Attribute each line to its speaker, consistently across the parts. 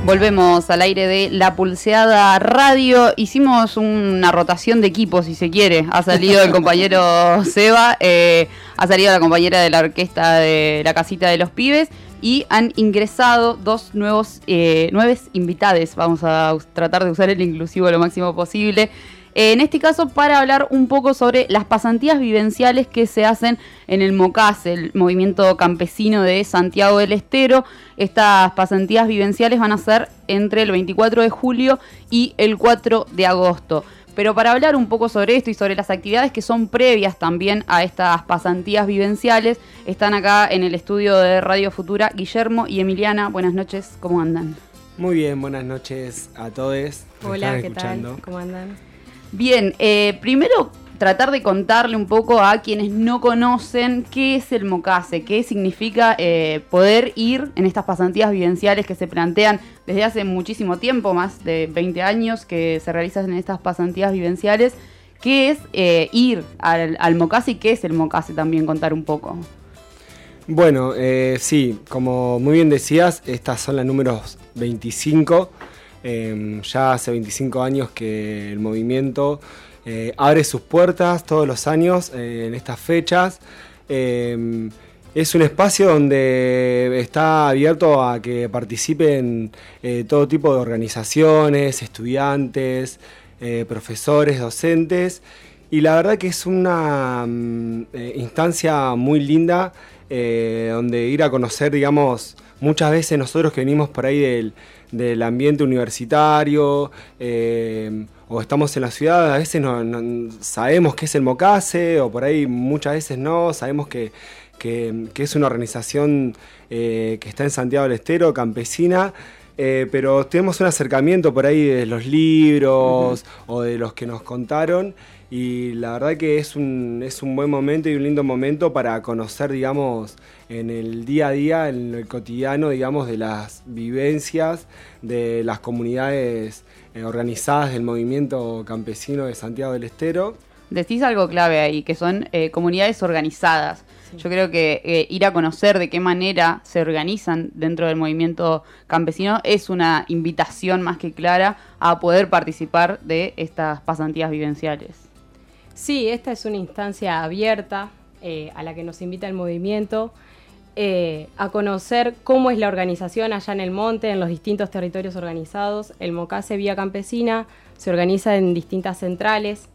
Speaker 1: Volvemos al aire de La Pulseada Radio. Hicimos una rotación de equipos, si se quiere. Ha salido el compañero Seba, ha salido la compañera de la orquesta de la Casita de los Pibes y han ingresado dos nuevos invitades. Vamos a tratar de usar el inclusivo lo máximo posible. En este caso, para hablar un poco sobre las pasantías vivenciales que se hacen en el MOCASE, el Movimiento Campesino de Santiago del Estero. Estas pasantías vivenciales van a ser entre el 24 de julio y el 4 de agosto. Pero para hablar un poco sobre esto y sobre las actividades que son previas también a estas pasantías vivenciales, están acá en el estudio de Radio Futura Guillermo y Emiliana. Buenas noches, ¿cómo andan?
Speaker 2: Muy bien, buenas noches a todos.
Speaker 3: Hola, ¿qué tal? ¿Cómo andan?
Speaker 1: Bien, primero tratar de contarle un poco a quienes no conocen qué es el MOCASE, qué significa poder ir en estas pasantías vivenciales que se plantean desde hace muchísimo tiempo, más de 20 años que se realizan en estas pasantías vivenciales. ¿Qué es ir al MOCASE y qué es el MOCASE también? Contar un poco.
Speaker 2: Bueno, sí, como muy bien decías, estas son las números 25. Ya hace 25 años que el movimiento abre sus puertas todos los años en estas fechas. Es un espacio donde está abierto a que participen todo tipo de organizaciones, estudiantes, profesores, docentes. Y la verdad que es una instancia muy linda donde ir a conocer, digamos, muchas veces nosotros que venimos por ahí del ambiente universitario o estamos en la ciudad, a veces no sabemos qué es el MOCASE o por ahí muchas veces no, sabemos que es una organización que está en Santiago del Estero, campesina, pero tenemos un acercamiento por ahí de los libros o de los que nos contaron y la verdad que es un buen momento y un lindo momento para conocer, digamos, en el día a día, en el cotidiano, digamos, de las vivencias de las comunidades organizadas del movimiento campesino de Santiago del Estero.
Speaker 1: Decís algo clave ahí, que son comunidades organizadas. Sí. Yo creo que ir a conocer de qué manera se organizan dentro del movimiento campesino es una invitación más que clara a poder participar de estas pasantías vivenciales.
Speaker 3: Sí, esta es una instancia abierta a la que nos invita el movimiento a conocer cómo es la organización allá en el monte, en los distintos territorios organizados. El MOCASE Vía Campesina se organiza en distintas centrales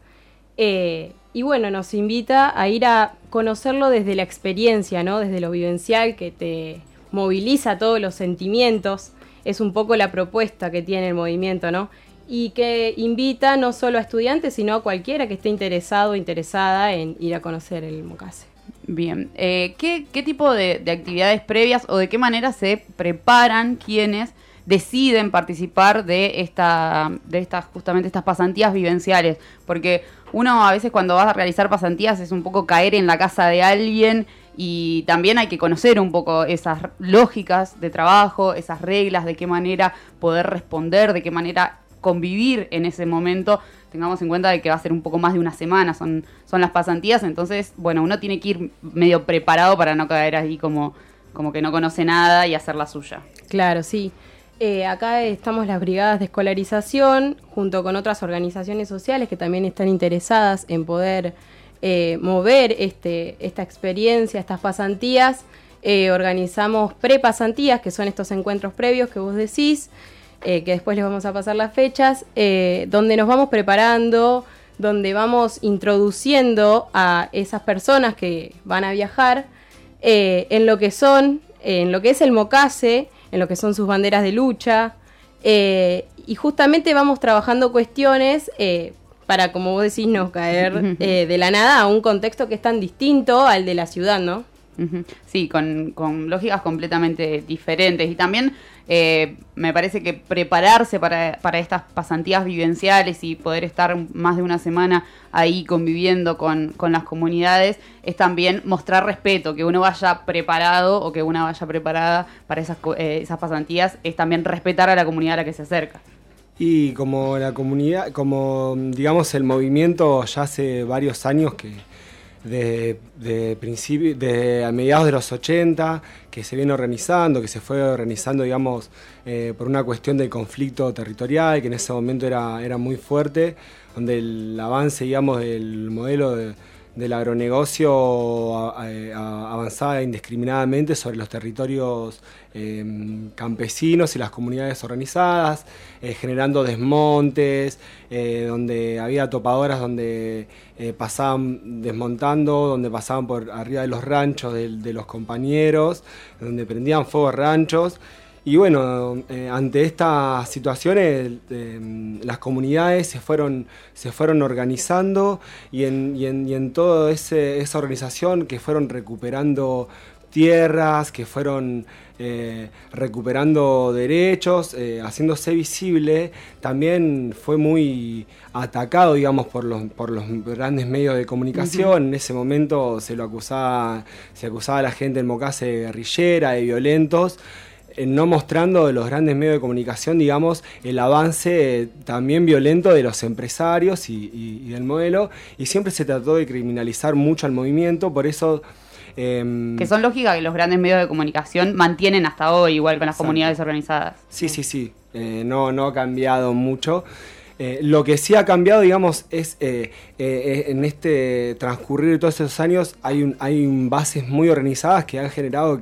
Speaker 3: y bueno, nos invita a ir a conocerlo desde la experiencia, ¿no? Desde lo vivencial, que te moviliza todos los sentimientos. Es un poco la propuesta que tiene el movimiento, ¿no? Y que invita no solo a estudiantes, sino a cualquiera que esté interesado o interesada en ir a conocer el MOCASE.
Speaker 1: Bien, ¿qué tipo de actividades previas o de qué manera se preparan quienes deciden participar de justamente estas pasantías vivenciales? Porque uno a veces cuando vas a realizar pasantías es un poco caer en la casa de alguien y también hay que conocer un poco esas lógicas de trabajo, esas reglas, de qué manera poder responder, de qué manera convivir en ese momento. Tengamos en cuenta de que va a ser un poco más de una semana, son las pasantías, entonces, bueno, uno tiene que ir medio preparado para no caer ahí como que no conoce nada y hacer la suya.
Speaker 3: Claro, sí. Acá estamos las brigadas de escolarización, junto con otras organizaciones sociales que también están interesadas en poder mover esta experiencia, estas pasantías. Organizamos prepasantías, que son estos encuentros previos que vos decís, que después les vamos a pasar las fechas, donde nos vamos preparando, donde vamos introduciendo a esas personas que van a viajar en lo que es el MOCASE, en lo que son sus banderas de lucha, y justamente vamos trabajando cuestiones para, como vos decís, no caer de la nada a un contexto que es tan distinto al de la ciudad, ¿no?
Speaker 1: Sí, con lógicas completamente diferentes y también me parece que prepararse para estas pasantías vivenciales y poder estar más de una semana ahí conviviendo con las comunidades es también mostrar respeto, que uno vaya preparado o que una vaya preparada para esas pasantías, es también respetar a la comunidad a la que se acerca.
Speaker 2: Y como la comunidad, como digamos el movimiento ya hace varios años que a mediados de los 80, que se viene organizando, que se fue organizando, digamos, por una cuestión del conflicto territorial, que en ese momento era muy fuerte, donde el avance, digamos, del modelo del agronegocio avanzaba indiscriminadamente sobre los territorios campesinos y las comunidades organizadas, generando desmontes, donde había topadoras donde pasaban desmontando, donde pasaban por arriba de los ranchos de los compañeros, donde prendían fuego ranchos. Y bueno, ante estas situaciones las comunidades se fueron organizando y en toda esa organización que fueron recuperando tierras, que fueron recuperando derechos, haciéndose visible, también fue muy atacado, digamos, por los grandes medios de comunicación. En ese momento se acusaba a la gente en Mocase de guerrillera, de violentos, no mostrando de los grandes medios de comunicación, digamos, el avance también violento de los empresarios y del modelo, y siempre se trató de criminalizar mucho al movimiento, por eso...
Speaker 1: que son lógicas que los grandes medios de comunicación mantienen hasta hoy, igual con las comunidades organizadas.
Speaker 2: Sí. No ha cambiado mucho. Lo que sí ha cambiado, digamos, es en este transcurrir de todos esos años hay bases muy organizadas que han generado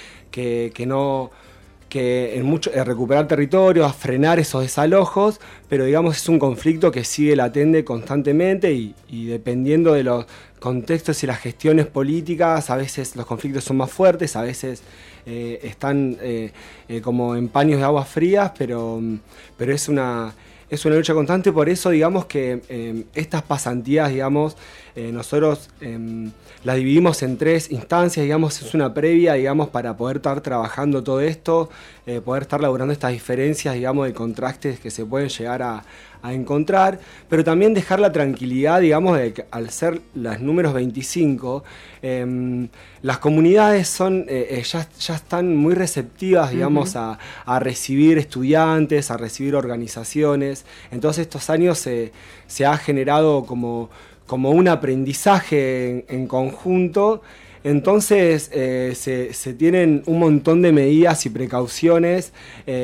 Speaker 2: recuperar territorios, a frenar esos desalojos, pero digamos es un conflicto que sigue latente constantemente y dependiendo de los contextos y las gestiones políticas, a veces los conflictos son más fuertes, a veces están como en paños de aguas frías, pero es una lucha constante. Por eso, digamos que estas pasantías, digamos, nosotros las dividimos en 3 instancias, digamos, es una previa, digamos, para poder estar trabajando todo esto, poder estar laburando estas diferencias, digamos, de contrastes que se pueden llegar a encontrar, pero también dejar la tranquilidad, digamos, de que al ser las números 25, las comunidades son ya están muy receptivas, digamos, a recibir estudiantes, a recibir organizaciones. Entonces estos años se ha generado como un aprendizaje en conjunto. Entonces se tienen un montón de medidas y precauciones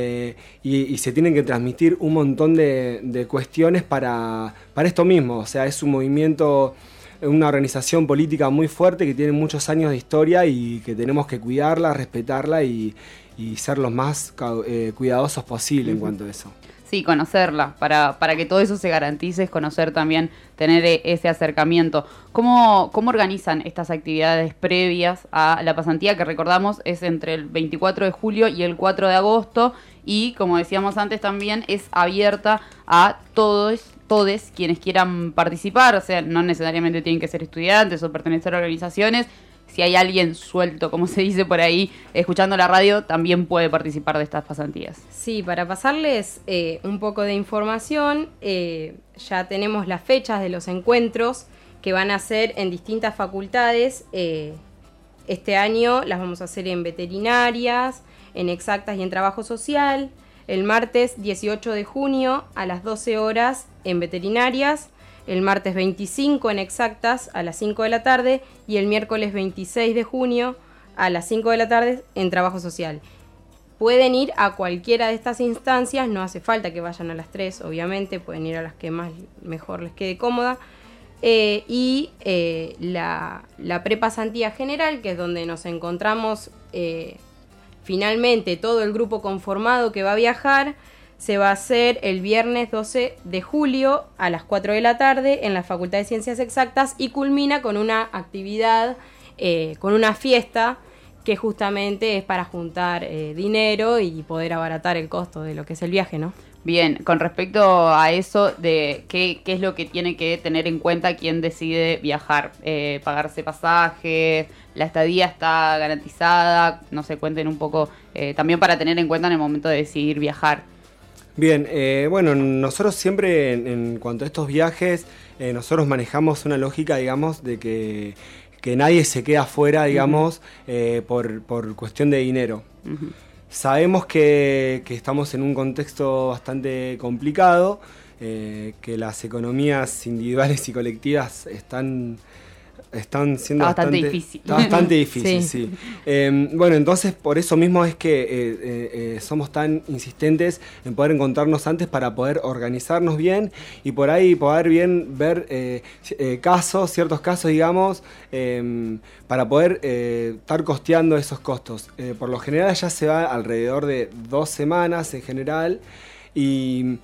Speaker 2: y se tienen que transmitir un montón de cuestiones para esto mismo. O sea, es un movimiento, una organización política muy fuerte que tiene muchos años de historia y que tenemos que cuidarla, respetarla y ser los más cuidadosos posible en cuanto a eso.
Speaker 1: Sí, conocerla, para que todo eso se garantice, es conocer también, tener ese acercamiento. ¿Cómo organizan estas actividades previas a la pasantía, que recordamos es entre el 24 de julio y el 4 de agosto? Y como decíamos antes también, es abierta a todos quienes quieran participar, o sea, no necesariamente tienen que ser estudiantes o pertenecer a organizaciones. Si hay alguien suelto, como se dice por ahí, escuchando la radio, también puede participar de estas pasantías.
Speaker 3: Sí, para pasarles un poco de información, ya tenemos las fechas de los encuentros que van a ser en distintas facultades. Este año las vamos a hacer en veterinarias, en exactas y en trabajo social. El martes 18 de junio a las 12 horas en veterinarias. El martes 25 en exactas a las 5 de la tarde y el miércoles 26 de junio a las 5 de la tarde en trabajo social. Pueden ir a cualquiera de estas instancias, no hace falta que vayan a las 3, obviamente, pueden ir a las que mejor les quede cómoda. La prepasantía general, que es donde nos encontramos finalmente todo el grupo conformado que va a viajar, se va a hacer el viernes 12 de julio a las 4 de la tarde en la Facultad de Ciencias Exactas y culmina con una actividad, con una fiesta que justamente es para juntar dinero y poder abaratar el costo de lo que es el viaje, ¿no?
Speaker 1: Bien, con respecto a eso de qué es lo que tiene que tener en cuenta quien decide viajar, pagarse pasajes, la estadía está garantizada, no sé, cuenten un poco también para tener en cuenta en el momento de decidir viajar.
Speaker 2: Bien, bueno, nosotros siempre en cuanto a estos viajes, nosotros manejamos una lógica, digamos, de que nadie se queda afuera, digamos, por cuestión de dinero. Sabemos que estamos en un contexto bastante complicado, que las economías individuales y colectivas están están siendo
Speaker 1: bastante difícil.
Speaker 2: Bastante difícil,
Speaker 3: Sí.
Speaker 2: sí. Bueno, entonces por eso mismo es que somos tan insistentes en poder encontrarnos antes para poder organizarnos bien y por ahí poder bien ver ciertos casos, digamos, para poder estar costeando esos costos. Por lo general ya se va alrededor de 2 semanas en general y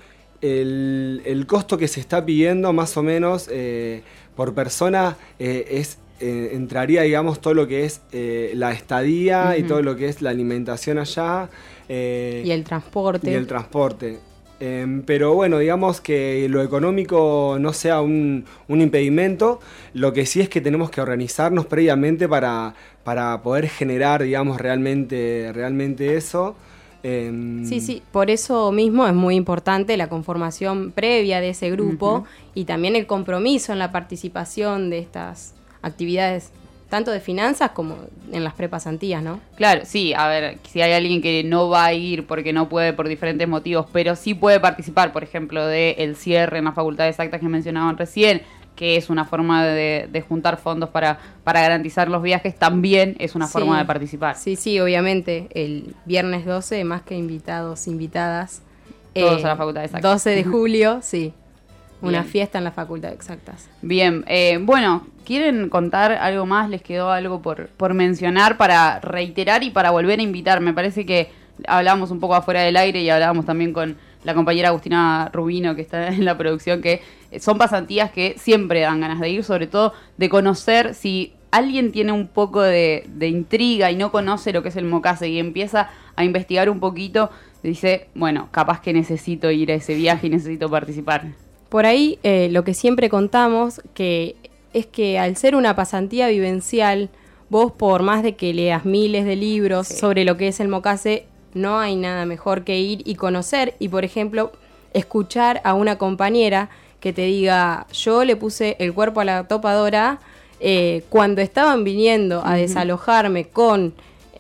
Speaker 2: el costo que se está pidiendo más o menos por persona entraría, digamos, todo lo que es la estadía y todo lo que es la alimentación allá.
Speaker 3: Y el transporte.
Speaker 2: Y el transporte. Pero bueno, digamos que lo económico no sea un impedimento. Lo que sí es que tenemos que organizarnos previamente para poder generar, digamos, realmente eso.
Speaker 3: Sí, por eso mismo es muy importante la conformación previa de ese grupo y también el compromiso en la participación de estas actividades, tanto de finanzas como en las prepasantías, ¿no?
Speaker 1: Claro, sí, a ver, si hay alguien que no va a ir porque no puede por diferentes motivos, pero sí puede participar, por ejemplo, del cierre en la Facultad de Exactas que mencionaban recién, que es una forma de juntar fondos para garantizar los viajes, también es una forma de participar.
Speaker 3: Sí, obviamente, el viernes 12, más que invitadas.
Speaker 1: Todos a la Facultad de Exactas.
Speaker 3: 12 de julio, sí. Una
Speaker 1: Bien.
Speaker 3: fiesta en la Facultad de Exactas.
Speaker 1: Bien, bueno, ¿quieren contar algo más? ¿Les quedó algo por mencionar para reiterar y para volver a invitar? Me parece que hablábamos un poco afuera del aire y hablábamos también con la compañera Agustina Rubino, que está en la producción, que son pasantías que siempre dan ganas de ir, sobre todo de conocer. Si alguien tiene un poco de intriga y no conoce lo que es el Mocase y empieza a investigar un poquito, dice, bueno, capaz que necesito ir a ese viaje y necesito participar.
Speaker 3: Por ahí lo que siempre contamos que es que al ser una pasantía vivencial, vos por más de que leas miles de libros sobre lo que es el Mocase, no hay nada mejor que ir y conocer y, por ejemplo, escuchar a una compañera que te diga, yo le puse el cuerpo a la topadora cuando estaban viniendo a desalojarme con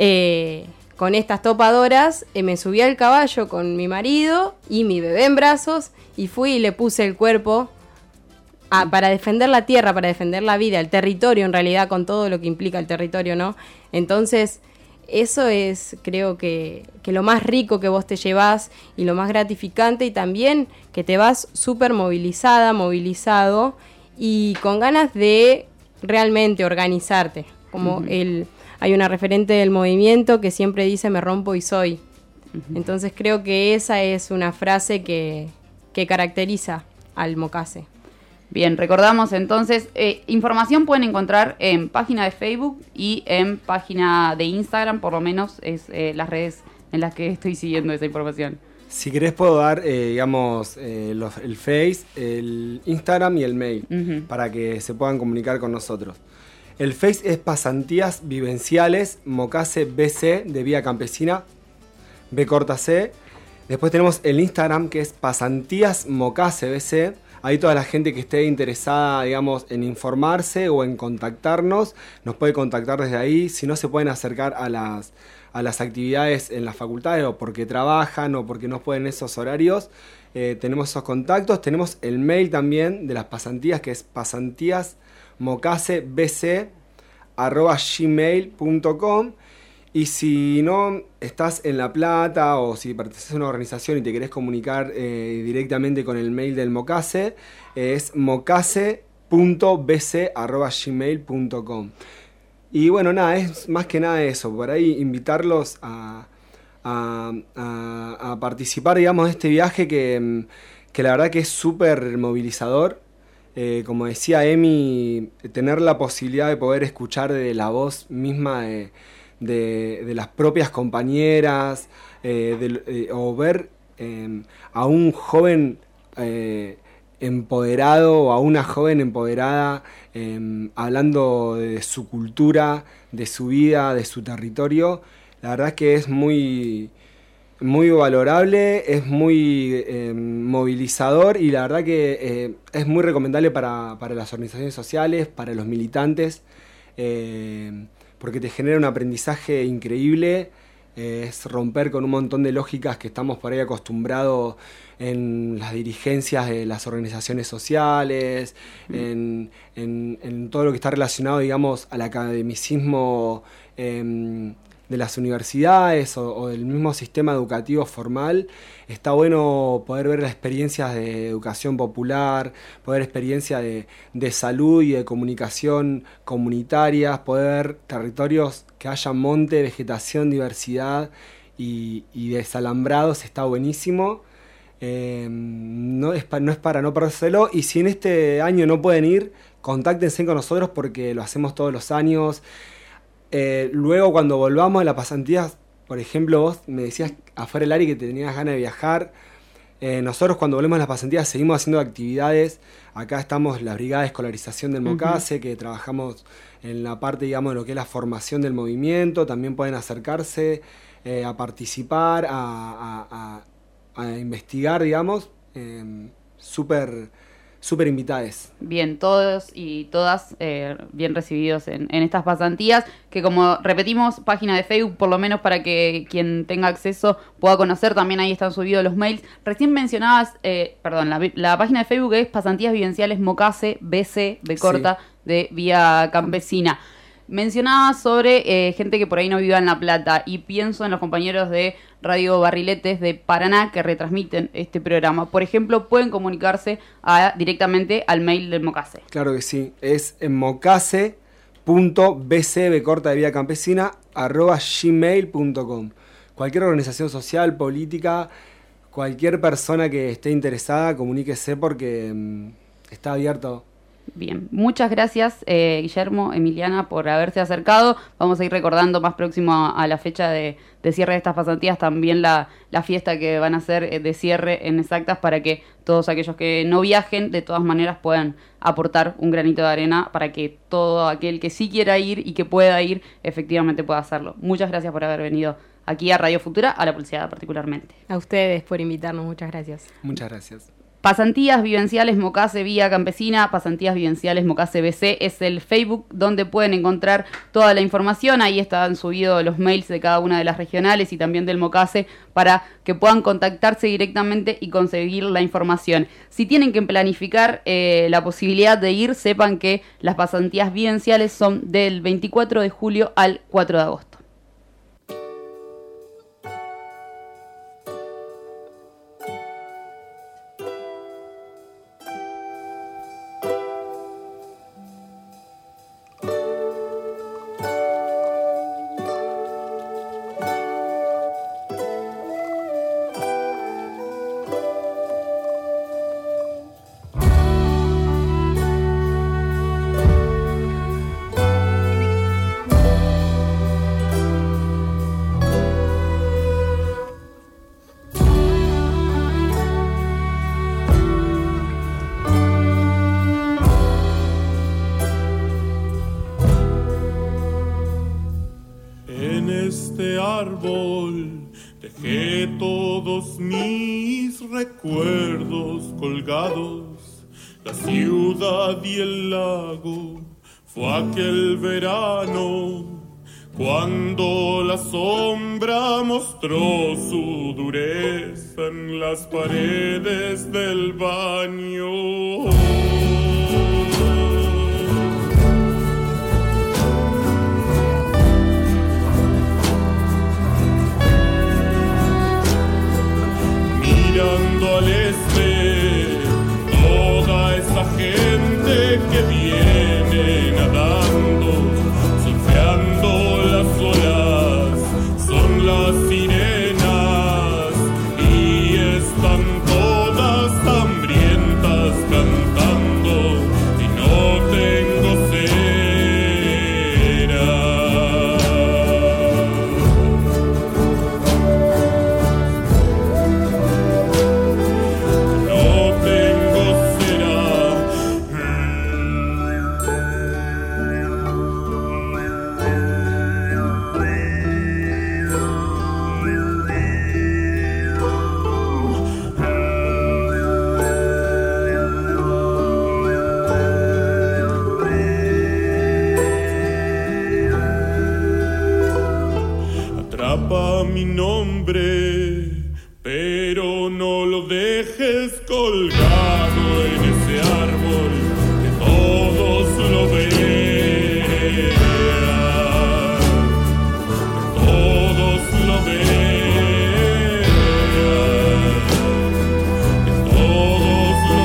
Speaker 3: estas topadoras, me subí al caballo con mi marido y mi bebé en brazos y fui y le puse el cuerpo para defender la tierra, para defender la vida, el territorio en realidad, con todo lo que implica el territorio, ¿no? Entonces, eso es, creo que lo más rico que vos te llevás y lo más gratificante, y también que te vas súper movilizada, movilizado y con ganas de realmente organizarte. Como hay una referente del movimiento que siempre dice me rompo y soy. Entonces creo que esa es una frase que caracteriza al Mocase.
Speaker 1: Bien, recordamos entonces, información pueden encontrar en página de Facebook y en página de Instagram, por lo menos es las redes en las que estoy siguiendo esa información.
Speaker 2: Si querés puedo dar, digamos, el Face, el Instagram y el mail para que se puedan comunicar con nosotros. El Face es Pasantías Vivenciales Mocase BC de Vía Campesina, B corta C. Después tenemos el Instagram que es Pasantías Mocase BC. Ahí toda la gente que esté interesada, digamos, en informarse o en contactarnos, nos puede contactar desde ahí. Si no, se pueden acercar a las actividades en las facultades o porque trabajan o porque no pueden esos horarios. Tenemos esos contactos. Tenemos el mail también de las pasantías, que es pasantíasmocasebc@gmail.com. Y si no estás en La Plata o si perteneces a una organización y te querés comunicar directamente con el mail del Mocase, es mocase.bc@gmail.com. Y bueno, nada, es más que nada eso. Por ahí invitarlos a participar, digamos, de este viaje que la verdad que es súper movilizador. Como decía Emi, tener la posibilidad de poder escuchar de la voz misma de las propias compañeras, o ver a un joven empoderado o a una joven empoderada hablando de su cultura, de su vida, de su territorio. La verdad es que es muy valorable, es muy movilizador y la verdad que es muy recomendable para las organizaciones sociales, para los militantes, porque te genera un aprendizaje increíble es romper con un montón de lógicas que estamos por ahí acostumbrados en las dirigencias de las organizaciones sociales, en todo lo que está relacionado, digamos, al academicismo de las universidades o del mismo sistema educativo formal. Está bueno poder ver las experiencias de educación popular, poder ver experiencias de salud y de comunicación comunitarias, poder ver territorios que haya monte, vegetación, diversidad y desalambrados. Está buenísimo. No es para no perdérselo, y si en este año no pueden ir, contáctense con nosotros porque lo hacemos todos los años. Luego cuando volvamos a las pasantías, por ejemplo, vos me decías afuera del área que te tenías ganas de viajar. Nosotros cuando volvemos a las pasantías seguimos haciendo actividades. Acá estamos la Brigada de Escolarización del MOCASE, que trabajamos en la parte, digamos, de lo que es la formación del movimiento. También pueden acercarse a participar, a investigar, digamos. Súper invitadas.
Speaker 1: Bien, todos y todas bien recibidos en estas pasantías, que como repetimos, página de Facebook, por lo menos para que quien tenga acceso pueda conocer, también ahí están subidos los mails. Recién mencionabas, la página de Facebook es Pasantías Vivenciales MOCASE, BC, B corta, sí, de Vía Campesina. Mencionabas sobre gente que por ahí no viva en La Plata, y pienso en los compañeros de Radio Barriletes de Paraná que retransmiten este programa. Por ejemplo, pueden comunicarse directamente al mail del MOCASE.
Speaker 2: Claro que sí, es en mocase.bcbcortadevidacampesina@gmail.com. Cualquier organización social, política, cualquier persona que esté interesada, comuníquese porque está abierto.
Speaker 1: Bien, muchas gracias Guillermo, Emiliana, por haberse acercado. Vamos a ir recordando más próximo a la fecha de cierre de estas pasantías también la fiesta que van a hacer de cierre en Exactas, para que todos aquellos que no viajen de todas maneras puedan aportar un granito de arena para que todo aquel que sí quiera ir y que pueda ir efectivamente pueda hacerlo. Muchas gracias por haber venido aquí a Radio Futura, a La Pulseada particularmente.
Speaker 3: A ustedes por invitarnos, muchas gracias.
Speaker 2: Muchas gracias.
Speaker 1: Pasantías Vivenciales MOCASE Vía Campesina, Pasantías Vivenciales MOCASE BC es el Facebook donde pueden encontrar toda la información. Ahí están subidos los mails de cada una de las regionales y también del MOCASE para que puedan contactarse directamente y conseguir la información. Si tienen que planificar la posibilidad de ir, sepan que las pasantías vivenciales son del 24 de julio al 4 de agosto.
Speaker 4: Dejé todos mis recuerdos colgados, la ciudad y el lago. Fue aquel verano cuando la sombra mostró su dureza en las paredes del baño. Mirando al este, toda esa gente que viene nadando, surfeando las olas, son las sirenas y están todas hambrientas cantando. tapa mi nombre, pero no lo dejes colgado en ese árbol, que todos lo vean, que todos lo vean, que todos lo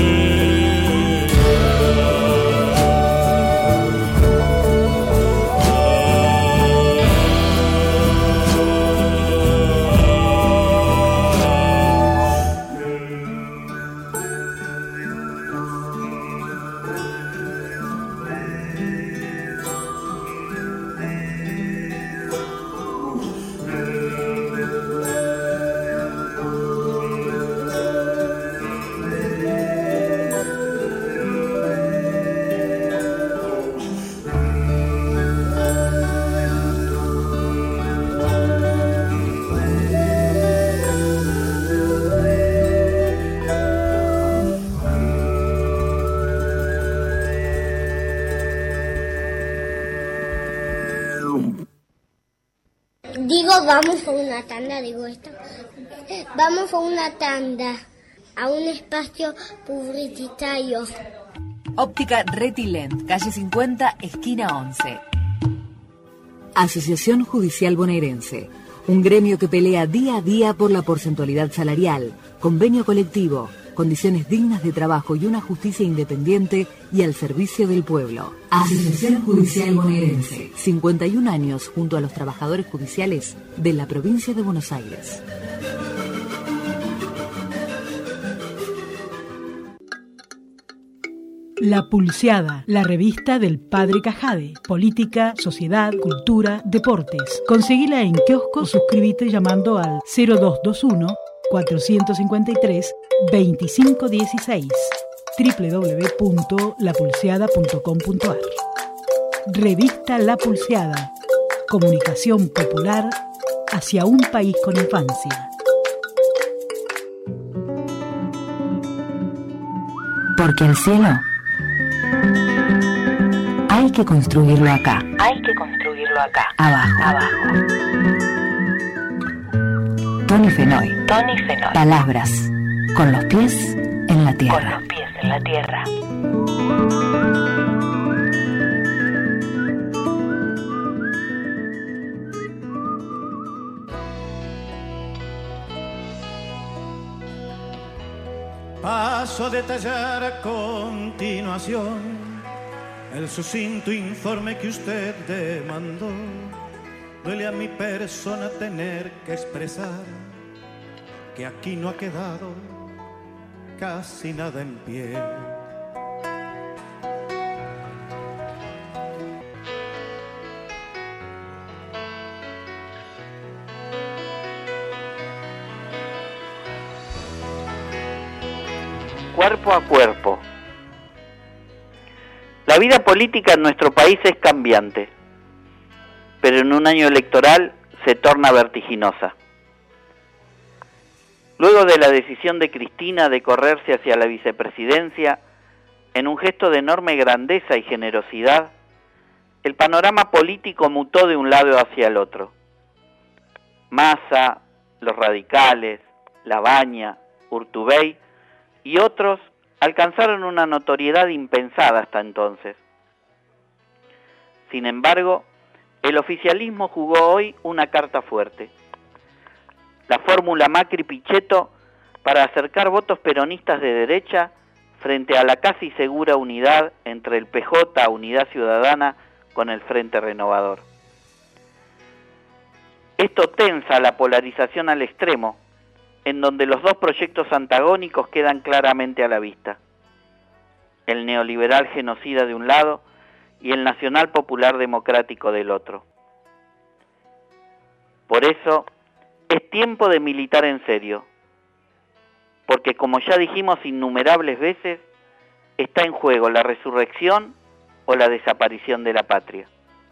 Speaker 5: Vamos a una tanda, digo esto. Vamos a una tanda, a un espacio publicitario.
Speaker 6: Óptica Retilent, calle 50, esquina 11. Asociación Judicial Bonaerense, un gremio que pelea día a día por la porcentualidad salarial, convenio colectivo, condiciones dignas de trabajo y una justicia independiente y al servicio del pueblo. Asociación Judicial Bonaerense, 51 años junto a los trabajadores judiciales de la provincia de Buenos Aires.
Speaker 7: La Pulseada, la revista del Padre Cajade. Política, sociedad, cultura, deportes. Conseguila en kiosco o suscríbete llamando al 0221 453 2516 www.lapulseada.com.ar. Revista La Pulseada. Comunicación popular hacia un país con infancia.
Speaker 6: Porque el cielo hay que construirlo acá.
Speaker 8: Hay que construirlo acá.
Speaker 6: Abajo. Tony Fenoy. Palabras con los pies en la tierra.
Speaker 8: Con los pies en la tierra.
Speaker 9: Paso a detallar a continuación el sucinto informe que usted demandó. Duele a mi persona tener que expresar que aquí no ha quedado casi nada en pie.
Speaker 10: Cuerpo a cuerpo. La vida política en nuestro país es cambiante, pero en un año electoral se torna vertiginosa. Luego de la decisión de Cristina de correrse hacia la vicepresidencia, en un gesto de enorme grandeza y generosidad, el panorama político mutó de un lado hacia el otro. Massa, los radicales, Labaña, Urtubey y otros alcanzaron una notoriedad impensada hasta entonces. Sin embargo, el oficialismo jugó hoy una carta fuerte. La fórmula Macri-Pichetto para acercar votos peronistas de derecha frente a la casi segura unidad entre el PJ, Unidad Ciudadana, con el Frente Renovador. Esto tensa la polarización al extremo, en donde los dos proyectos antagónicos quedan claramente a la vista: el neoliberal genocida de un lado y el nacional popular democrático del otro. Por eso, es tiempo de militar en serio, porque como ya dijimos innumerables veces, está en juego la resurrección o la desaparición de la patria.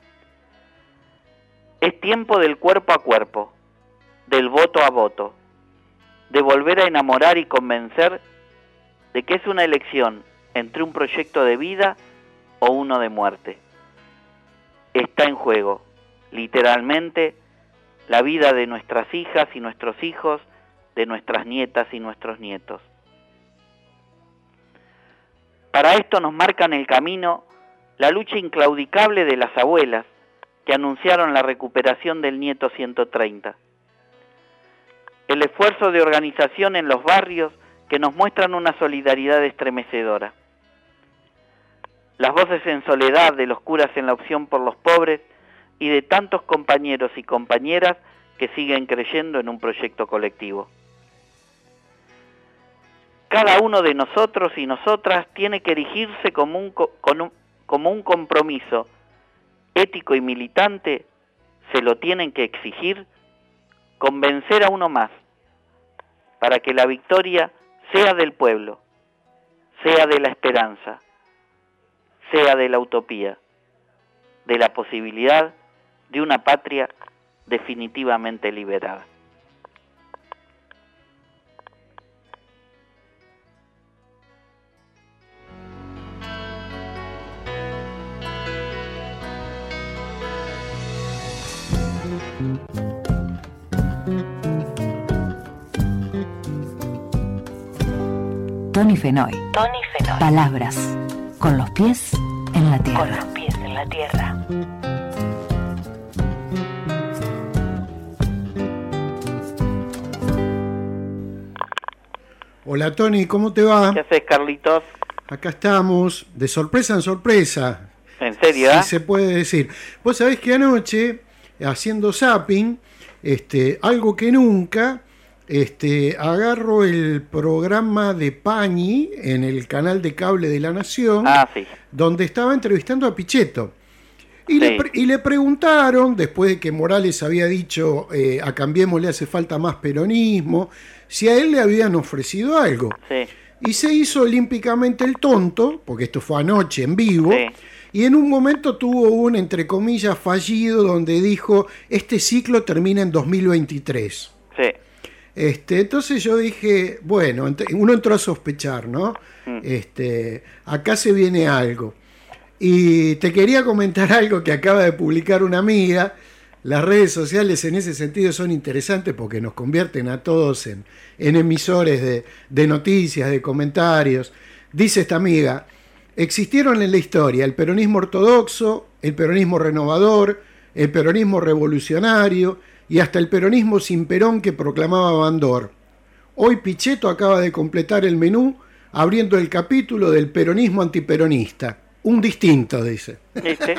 Speaker 10: Es tiempo del cuerpo a cuerpo, del voto a voto, de volver a enamorar y convencer de que es una elección entre un proyecto de vida o uno de muerte. Está en juego, literalmente, la vida de nuestras hijas y nuestros hijos, de nuestras nietas y nuestros nietos. Para esto nos marcan el camino la lucha inclaudicable de las abuelas, que anunciaron la recuperación del nieto 130. El esfuerzo de organización en los barrios, que nos muestran una solidaridad estremecedora. Las voces en soledad de los curas en la opción por los pobres y de tantos compañeros y compañeras que siguen creyendo en un proyecto colectivo. Cada uno de nosotros y nosotras tiene que erigirse como un compromiso ético y militante, se lo tienen que exigir, convencer a uno más, para que la victoria sea del pueblo, sea de la esperanza, sea de la utopía, de la posibilidad de una patria definitivamente liberada.
Speaker 6: Tony Fenoy. Palabras con los pies en la tierra.
Speaker 8: Con los pies en la tierra.
Speaker 11: Hola Tony, ¿cómo te va?
Speaker 10: ¿Qué haces, Carlitos?
Speaker 11: Acá estamos, de sorpresa en sorpresa.
Speaker 10: ¿En serio?
Speaker 11: Sí, se puede decir. Vos sabés que anoche, haciendo zapping, algo que nunca, agarro el programa de Pañi en el canal de cable de La Nación,
Speaker 10: sí,
Speaker 11: donde estaba entrevistando a Pichetto. Y,
Speaker 10: sí,
Speaker 11: y le preguntaron, después de que Morales había dicho a Cambiemos le hace falta más peronismo, si a él le habían ofrecido algo.
Speaker 10: Sí.
Speaker 11: Y se hizo olímpicamente el tonto, porque esto fue anoche en vivo,
Speaker 10: Sí.
Speaker 11: y en un momento tuvo un, entre comillas, fallido, donde dijo, este ciclo termina en 2023.
Speaker 10: Sí.
Speaker 11: Entonces yo dije, bueno, uno entró a sospechar, ¿no? Acá se viene algo. Y te quería comentar algo que acaba de publicar una amiga. Las redes sociales en ese sentido son interesantes porque nos convierten a todos en emisores de noticias, de comentarios. Dice esta amiga, existieron en la historia el peronismo ortodoxo, el peronismo renovador, el peronismo revolucionario y hasta el peronismo sin Perón que proclamaba Bandor. Hoy Pichetto acaba de completar el menú abriendo el capítulo del peronismo antiperonista. Un distinto, dice.
Speaker 10: ¿Viste?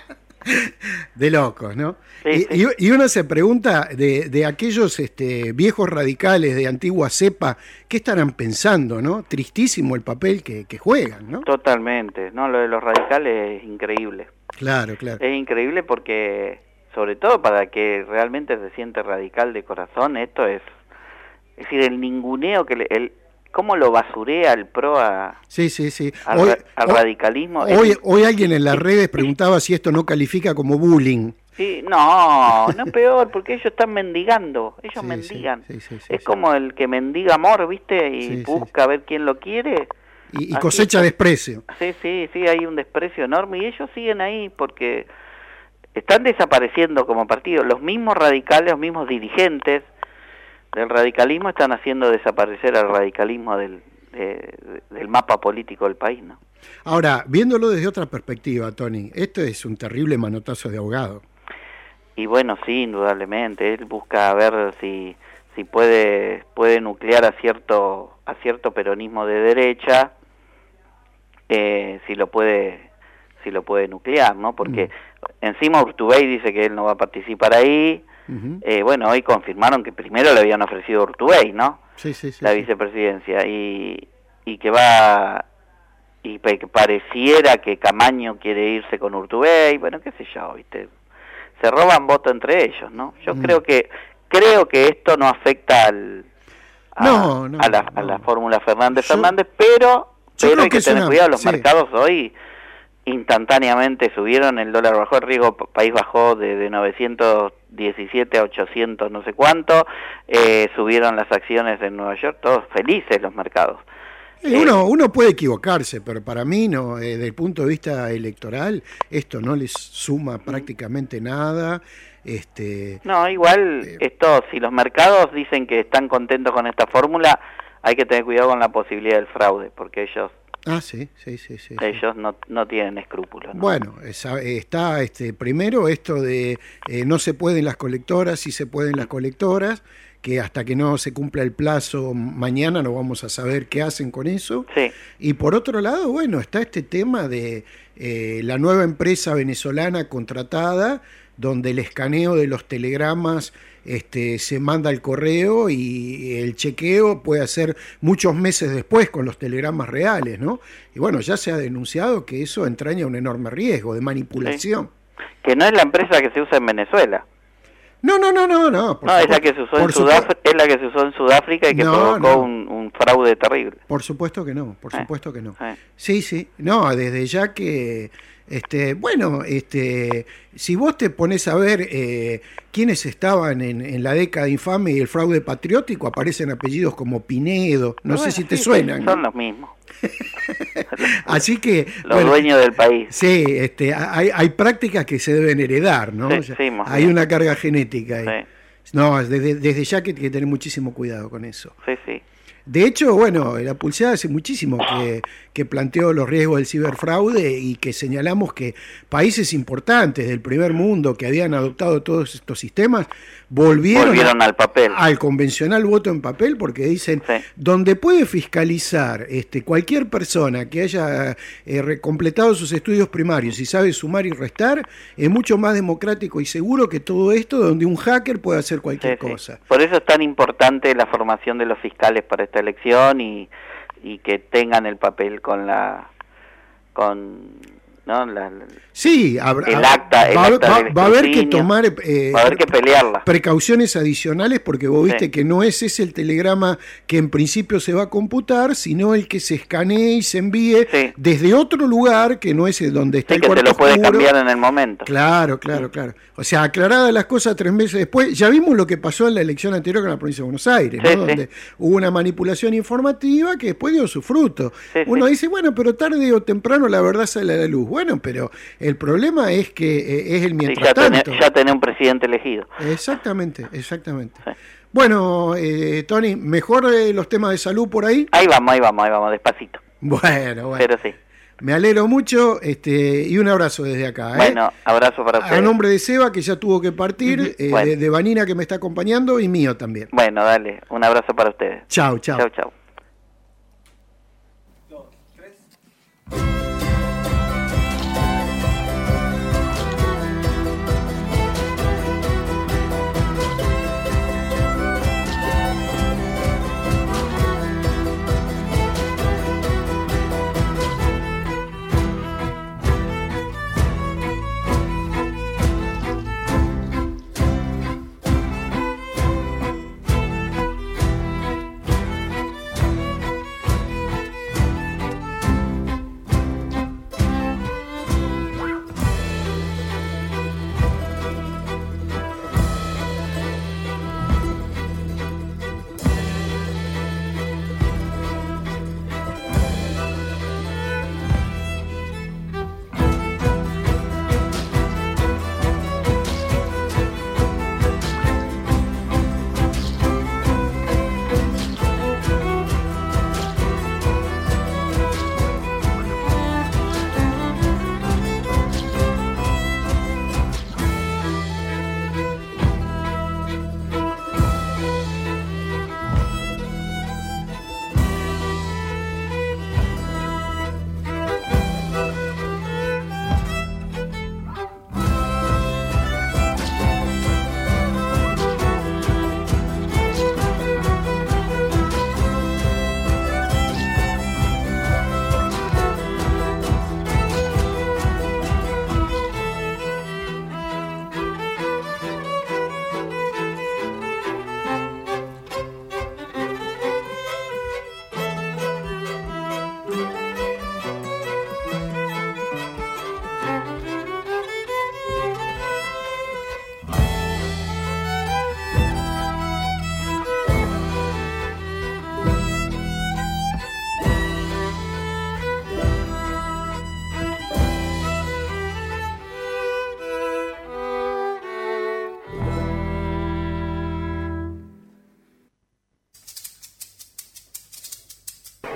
Speaker 11: De locos, ¿no?
Speaker 10: Sí,
Speaker 11: y,
Speaker 10: sí.
Speaker 11: y uno se pregunta de aquellos viejos radicales de antigua cepa, ¿qué estarán pensando, no? Tristísimo el papel que juegan, ¿no?
Speaker 10: Totalmente. No, lo de los radicales es increíble.
Speaker 11: Claro, claro.
Speaker 10: Es increíble porque, sobre todo para que realmente se siente radical de corazón, esto es decir, el ninguneo que cómo lo basurea el PRO
Speaker 11: Sí, sí, sí.
Speaker 10: al radicalismo.
Speaker 11: Hoy alguien en las redes preguntaba si esto no califica como bullying.
Speaker 10: Sí, no peor, porque ellos están mendigando, ellos mendigan.
Speaker 11: Sí,
Speaker 10: es como el que mendiga amor, ¿viste? Y busca a ver quién lo quiere.
Speaker 11: Y cosecha desprecio.
Speaker 10: Sí, hay un desprecio enorme y ellos siguen ahí porque están desapareciendo como partido. Los mismos radicales, los mismos dirigentes del radicalismo están haciendo desaparecer al radicalismo del mapa político del país, ¿no?
Speaker 11: Ahora, viéndolo desde otra perspectiva, Tony, esto es un terrible manotazo de ahogado.
Speaker 10: Y bueno, sí, indudablemente, él busca ver si puede nuclear a cierto peronismo de derecha, si lo puede nuclear, ¿no? Porque encima Urtubey dice que él no va a participar ahí. Bueno, hoy confirmaron que primero le habían ofrecido a Urtubey, ¿no?
Speaker 11: Sí,
Speaker 10: la vicepresidencia, y que va, y que pareciera que Camaño quiere irse con Urtubey, bueno, qué sé yo, ¿viste? Se roban voto entre ellos, ¿no? Yo creo que esto no afecta a la fórmula Fernández, pero hay que tener cuidado, los mercados hoy instantáneamente subieron, el dólar bajó, el riesgo país bajó de 917 a 800 no sé cuánto, subieron las acciones en Nueva York, todos felices los mercados.
Speaker 11: Uno puede equivocarse, pero para mí, no, desde el punto de vista electoral, esto no les suma prácticamente nada.
Speaker 10: No, igual esto, si los mercados dicen que están contentos con esta fórmula, hay que tener cuidado con la posibilidad del fraude, porque ellos
Speaker 11: sí.
Speaker 10: Ellos no tienen escrúpulos, ¿no?
Speaker 11: Bueno, está primero esto de no se pueden las colectoras, sí se pueden las colectoras, que hasta que no se cumpla el plazo mañana no vamos a saber qué hacen con eso.
Speaker 10: Sí.
Speaker 11: Y por otro lado, bueno, está este tema de la nueva empresa venezolana contratada, donde el escaneo de los telegramas se manda al correo y el chequeo puede hacer muchos meses después con los telegramas reales, ¿no? Y bueno, ya se ha denunciado que eso entraña un enorme riesgo de manipulación.
Speaker 10: Sí. Que no es la empresa que se usa en Venezuela.
Speaker 11: No.
Speaker 10: Es la que se usó en Sudáfrica y que provocó un fraude terrible.
Speaker 11: Por supuesto que no, supuesto que no. Sí, no, desde ya que si vos te pones a ver quiénes estaban en la década infame y el fraude patriótico, aparecen apellidos como Pinedo, no sé si te suenan.
Speaker 10: Son los mismos.
Speaker 11: Así que
Speaker 10: los dueños del país.
Speaker 11: Sí, hay prácticas que se deben heredar, ¿no?
Speaker 10: Sí,
Speaker 11: hay una carga genética ahí.
Speaker 10: Sí.
Speaker 11: No, desde ya que hay que tener muchísimo cuidado con eso.
Speaker 10: Sí.
Speaker 11: De hecho, bueno, la Pulseada hace muchísimo que planteó los riesgos del ciberfraude y que señalamos que países importantes del primer mundo que habían adoptado todos estos sistemas volvieron
Speaker 10: al papel,
Speaker 11: al convencional voto en papel, porque dicen, donde puede fiscalizar cualquier persona que haya completado sus estudios primarios y sabe sumar y restar, es mucho más democrático y seguro que todo esto donde un hacker puede hacer cualquier cosa.
Speaker 10: Por eso es tan importante la formación de los fiscales para esta elección y que tengan el papel
Speaker 11: sí,
Speaker 10: el acta
Speaker 11: va a haber que tomar
Speaker 10: va a haber que pelearla.
Speaker 11: Precauciones adicionales, porque vos viste que no es ese el telegrama que en principio se va a computar, sino el que se escanee y se envíe desde otro lugar que no es el donde está el cuarto
Speaker 10: que te lo puede
Speaker 11: oscuro.
Speaker 10: Cambiar en el momento.
Speaker 11: Claro. O sea, aclaradas las cosas 3 meses después, ya vimos lo que pasó en la elección anterior con la provincia de Buenos Aires, ¿no? Donde hubo una manipulación informativa que después dio su fruto. Uno dice, bueno, pero tarde o temprano la verdad sale a la luz. Bueno, pero el problema es que es el mientras tanto.
Speaker 10: Ya tenés un presidente elegido.
Speaker 11: Exactamente. Bueno, Tony, mejor los temas de salud por ahí.
Speaker 10: Ahí vamos, despacito.
Speaker 11: Bueno.
Speaker 10: Pero sí.
Speaker 11: Me alegro mucho y un abrazo desde acá.
Speaker 10: Bueno, abrazo para ustedes.
Speaker 11: A nombre de Seba, que ya tuvo que partir, de Vanina, que me está acompañando, y mío también.
Speaker 10: Bueno, dale, un abrazo para ustedes.
Speaker 11: Chau.
Speaker 10: Chau.
Speaker 2: 2, 3.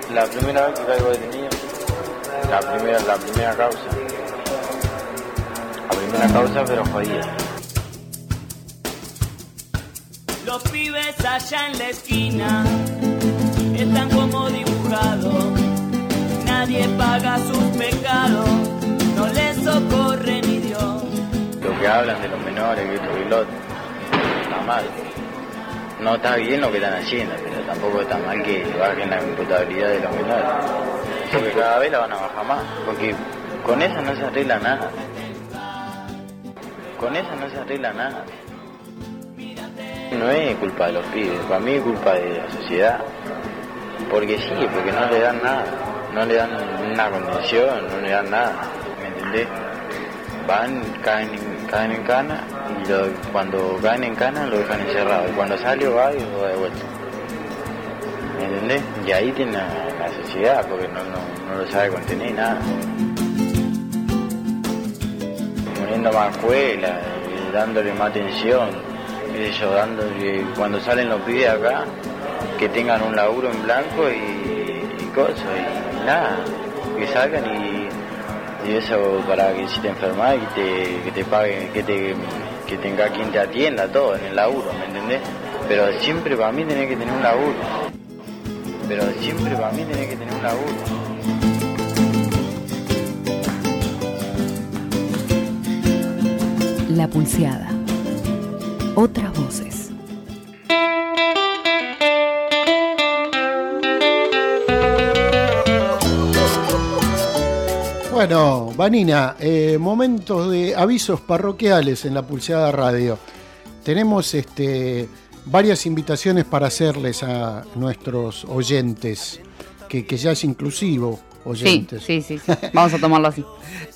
Speaker 12: La primera vez que caigo detenido, la primera causa. La primera causa, pero jodida.
Speaker 13: Los pibes allá en la esquina están como dibujados. Nadie paga sus pecados, no les socorre ni Dios.
Speaker 12: Lo que hablan de los menores, que esto y lo otro, está mal. No está bien lo que están haciendo, pero tampoco está mal que bajen la imputabilidad de los menores. Porque cada vez la van a bajar más, porque con eso no se arregla nada. Con eso no se arregla nada. No es culpa de los pibes, para mí es culpa de la sociedad. Porque sí, porque no le dan nada. No le dan una condición, no le dan nada. ¿Me entendés? Van, caen en cana y cuando caen en cana lo dejan encerrado. Y cuando sale va y lo va de vuelta. ¿Me entendés? Y ahí tiene la sociedad, porque no lo sabe contener nada. Poniendo más escuela, dándole más atención, qué sé yo, dándole, cuando salen los pibes acá, que tengan un laburo en blanco y cosas, y nada, que salgan y eso para que si te enfermas que te paguen, que tenga quien te atienda todo en el laburo, ¿me entendés? Pero siempre para mí tenés que tener un laburo.
Speaker 6: La Pulseada. Otras voces.
Speaker 11: Bueno, Vanina, momentos de avisos parroquiales en La Pulseada Radio. Tenemos varias invitaciones para hacerles a nuestros oyentes, que ya es inclusivo, oyentes.
Speaker 1: Sí. Vamos a tomarlo así.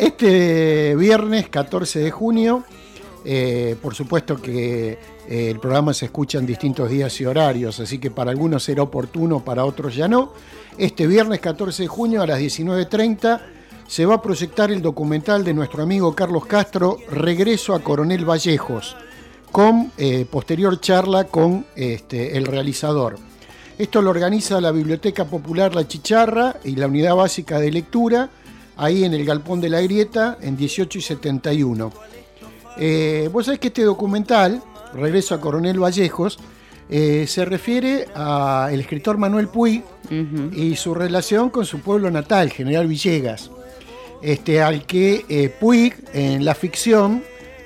Speaker 11: Este viernes 14 de junio, por supuesto que el programa se escucha en distintos días y horarios, así que para algunos será oportuno, para otros ya no. Este viernes 14 de junio a las 19:30 se va a proyectar el documental de nuestro amigo Carlos Castro, Regreso a Coronel Vallejos, con posterior charla con el realizador. Esto lo organiza la Biblioteca Popular La Chicharra y la Unidad Básica de Lectura, ahí en el Galpón de la Grieta, en 18 y 71. Vos sabés que este documental, Regreso a Coronel Vallejos, se refiere al escritor Manuel Puig y su relación con su pueblo natal, General Villegas, al que Puig en la ficción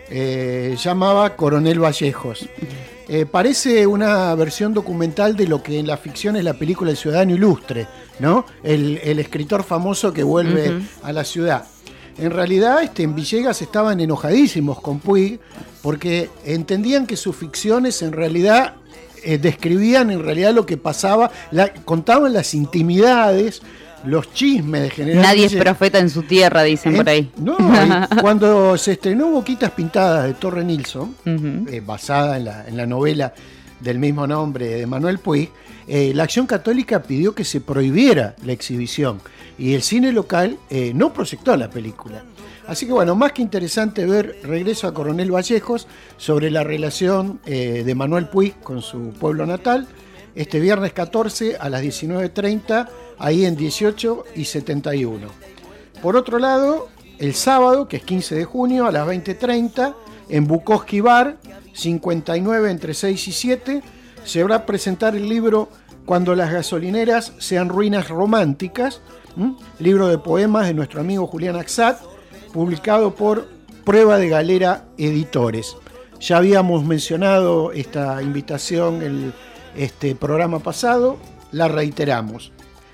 Speaker 11: llamaba Coronel Vallejos. Parece una versión documental de lo que en la ficción es la película El Ciudadano Ilustre, ¿no? El escritor famoso que vuelve a la ciudad. En realidad, en Villegas estaban enojadísimos con Puig porque entendían que sus ficciones en realidad describían en realidad lo que pasaba, contaban las intimidades, los chismes de General
Speaker 1: Nadie
Speaker 11: Villegas.
Speaker 1: Es profeta en su tierra, dicen por ahí.
Speaker 11: No, cuando se estrenó Boquitas Pintadas de Torre Nilsson, basada en la novela del mismo nombre de Manuel Puig, la Acción Católica pidió que se prohibiera la exhibición y el cine local no proyectó la película. Así que bueno, más que interesante ver Regreso a Coronel Vallejos sobre la relación de Manuel Puig con su pueblo natal, este viernes 14 a las 19:30, ahí en 18 y 71. Por otro lado, el sábado, que es 15 de junio, a las 20:30, en Bukowski Bar, 59 entre 6 y 7, se va a presentar el libro Cuando las gasolineras sean ruinas románticas, libro de poemas de nuestro amigo Julián Axat, publicado por Prueba de Galera Editores. Ya habíamos mencionado esta invitación en este programa pasado, la reiteramos.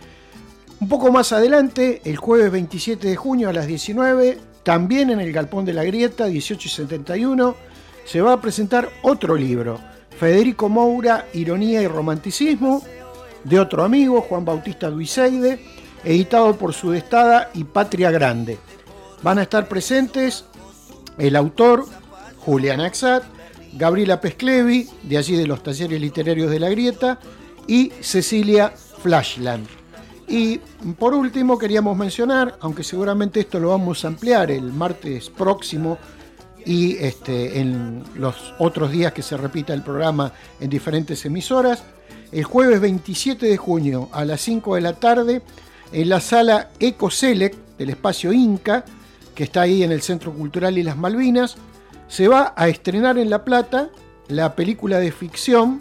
Speaker 11: Un poco más adelante, el jueves 27 de junio a las 19, también en el Galpón de la Grieta, 18 y 71, se va a presentar otro libro, Federico Moura, Ironía y Romanticismo, de otro amigo, Juan Bautista Duiseide, editado por Sudestada y Patria Grande. Van a estar presentes el autor, Julián Axat, Gabriela Pesclevi, de allí de los Talleres Literarios de la Grieta, y Cecilia Flashland. Y por último queríamos mencionar, aunque seguramente esto lo vamos a ampliar el martes próximo y en los otros días que se repita el programa en diferentes emisoras. El jueves 27 de junio a las 5 de la tarde en la sala Ecoselect del Espacio Inca, que está ahí en el Centro Cultural y las Malvinas, se va a estrenar en La Plata la película de ficción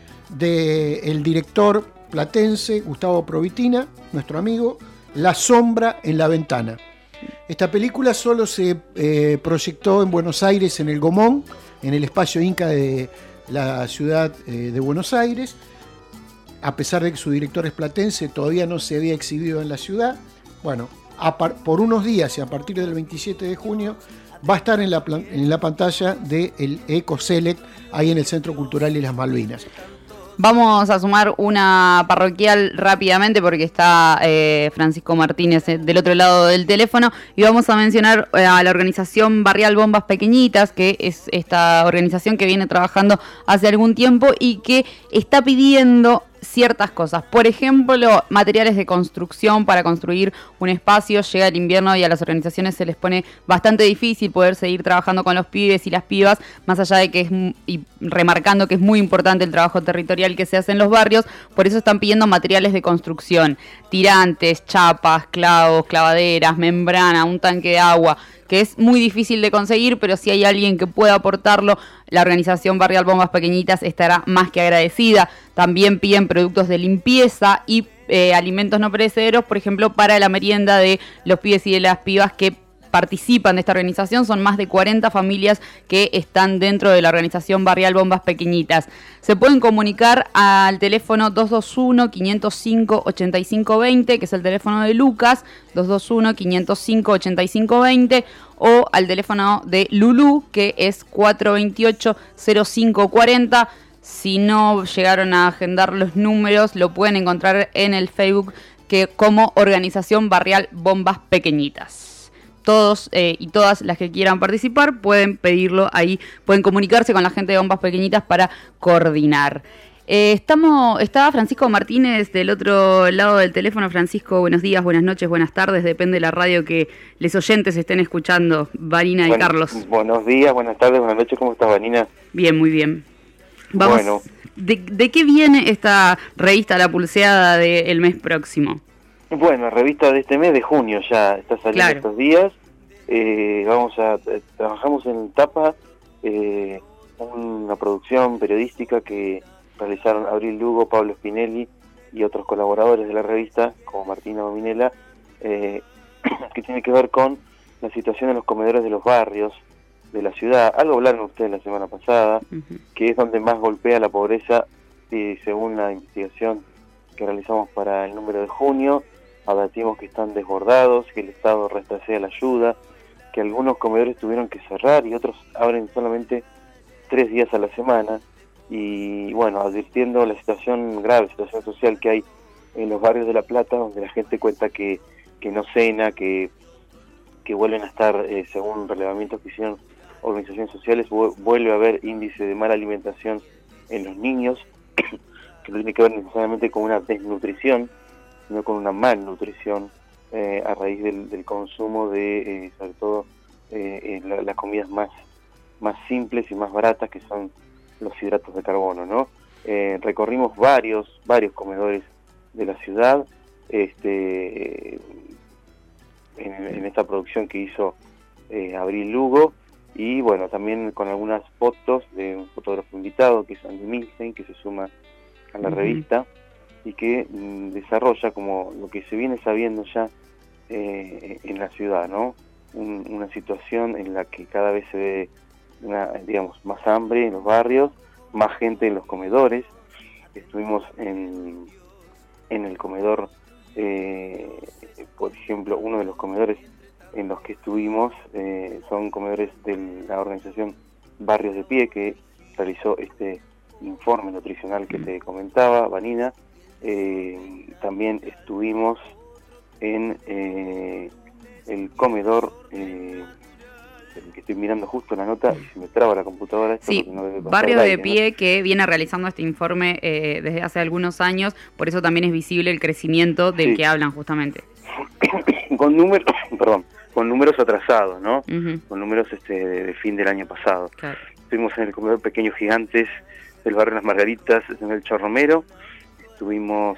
Speaker 11: del director platense Gustavo Provitina, nuestro amigo, La sombra en la ventana. Esta película solo se proyectó en Buenos Aires, en el Gomón, en el Espacio Inca de la ciudad de Buenos Aires. A pesar de que su director es platense, todavía no se había exhibido en la ciudad. Bueno, por unos días y a partir del 27 de junio va a estar en la pantalla del Ecoselect, ahí en el Centro Cultural y las Malvinas.
Speaker 1: Vamos a sumar una parroquial rápidamente porque está Francisco Martínez del otro lado del teléfono, y vamos a mencionar a la organización Barrial Bombas Pequeñitas, que es esta organización que viene trabajando hace algún tiempo y que está pidiendo ciertas cosas. Por ejemplo, materiales de construcción para construir un espacio. Llega el invierno y a las organizaciones se les pone bastante difícil poder seguir trabajando con los pibes y las pibas, más allá de que y remarcando que es muy importante el trabajo territorial que se hace en los barrios. Por eso están pidiendo materiales de construcción: tirantes, chapas, clavos, clavaderas, membrana, un tanque de agua, que es muy difícil de conseguir, pero si hay alguien que pueda aportarlo, la organización Barrial Bombas Pequeñitas estará más que agradecida. También piden productos de limpieza y alimentos no perecederos, por ejemplo, para la merienda de los pibes y de las pibas que participan de esta organización. Son más de 40 familias que están dentro de la organización Barrial Bombas Pequeñitas. Se pueden comunicar al teléfono 221-505-8520, que es el teléfono de Lucas, 221-505-8520, o al teléfono de Lulú, que es 428-0540. Si no llegaron a agendar los números, lo pueden encontrar en el Facebook como Organización Barrial Bombas Pequeñitas. Todos y todas las que quieran participar pueden pedirlo ahí, pueden comunicarse con la gente de Bombas Pequeñitas para coordinar. Está Francisco Martínez del otro lado del teléfono. Francisco, buenos días, buenas noches, buenas tardes, depende de la radio que les oyentes estén escuchando. Vanina y Carlos.
Speaker 14: Buenos días, buenas tardes, buenas noches, ¿cómo estás, Vanina?
Speaker 1: Bien, muy bien. Vamos, bueno. ¿De qué viene esta revista La Pulseada del mes próximo?
Speaker 14: Bueno, revista de este mes de junio ya está saliendo estos días. Trabajamos en tapa, una producción periodística que realizaron Abril Lugo, Pablo Spinelli y otros colaboradores de la revista, como Martina Dominela, que tiene que ver con la situación de los comedores de los barrios de la ciudad. Algo hablaron ustedes la semana pasada, que es donde más golpea la pobreza, según la investigación que realizamos para el número de junio. Advertimos que están desbordados, que el Estado retrasea la ayuda, que algunos comedores tuvieron que cerrar y otros abren solamente 3 días a la semana. Y bueno, advirtiendo la grave situación social que hay en los barrios de La Plata, donde la gente cuenta que no cena, que vuelven a estar, según relevamientos que hicieron organizaciones sociales, vuelve a haber índice de mala alimentación en los niños, que no tiene que ver necesariamente con una desnutrición, sino con una malnutrición a raíz del consumo de, sobre todo, las comidas más simples y más baratas, que son los hidratos de carbono, ¿no? Recorrimos varios comedores de la ciudad en esta producción que hizo Abril Lugo, y bueno, también con algunas fotos de un fotógrafo invitado, que es Andy Milstein, que se suma a la revista y que desarrolla como lo que se viene sabiendo ya en la ciudad, ¿no? Una situación en la que cada vez se ve más hambre en los barrios, más gente en los comedores. Estuvimos en el comedor, por ejemplo, uno de los comedores en los que estuvimos son comedores de la organización Barrios de Pie, que realizó este informe nutricional que te comentaba, Vanina. También estuvimos en el comedor, que estoy mirando justo la nota y se me traba la computadora.
Speaker 1: Sí, Barrios de Pie, ¿no? Que viene realizando este informe desde hace algunos años, por eso también es visible el crecimiento del que hablan justamente.
Speaker 14: Con con números atrasados, ¿no?
Speaker 1: Ujú.
Speaker 14: Con números de fin del año pasado.
Speaker 1: Claro.
Speaker 14: Estuvimos en el comedor Pequeños Gigantes del barrio Las Margaritas, en el Chorromero. Estuvimos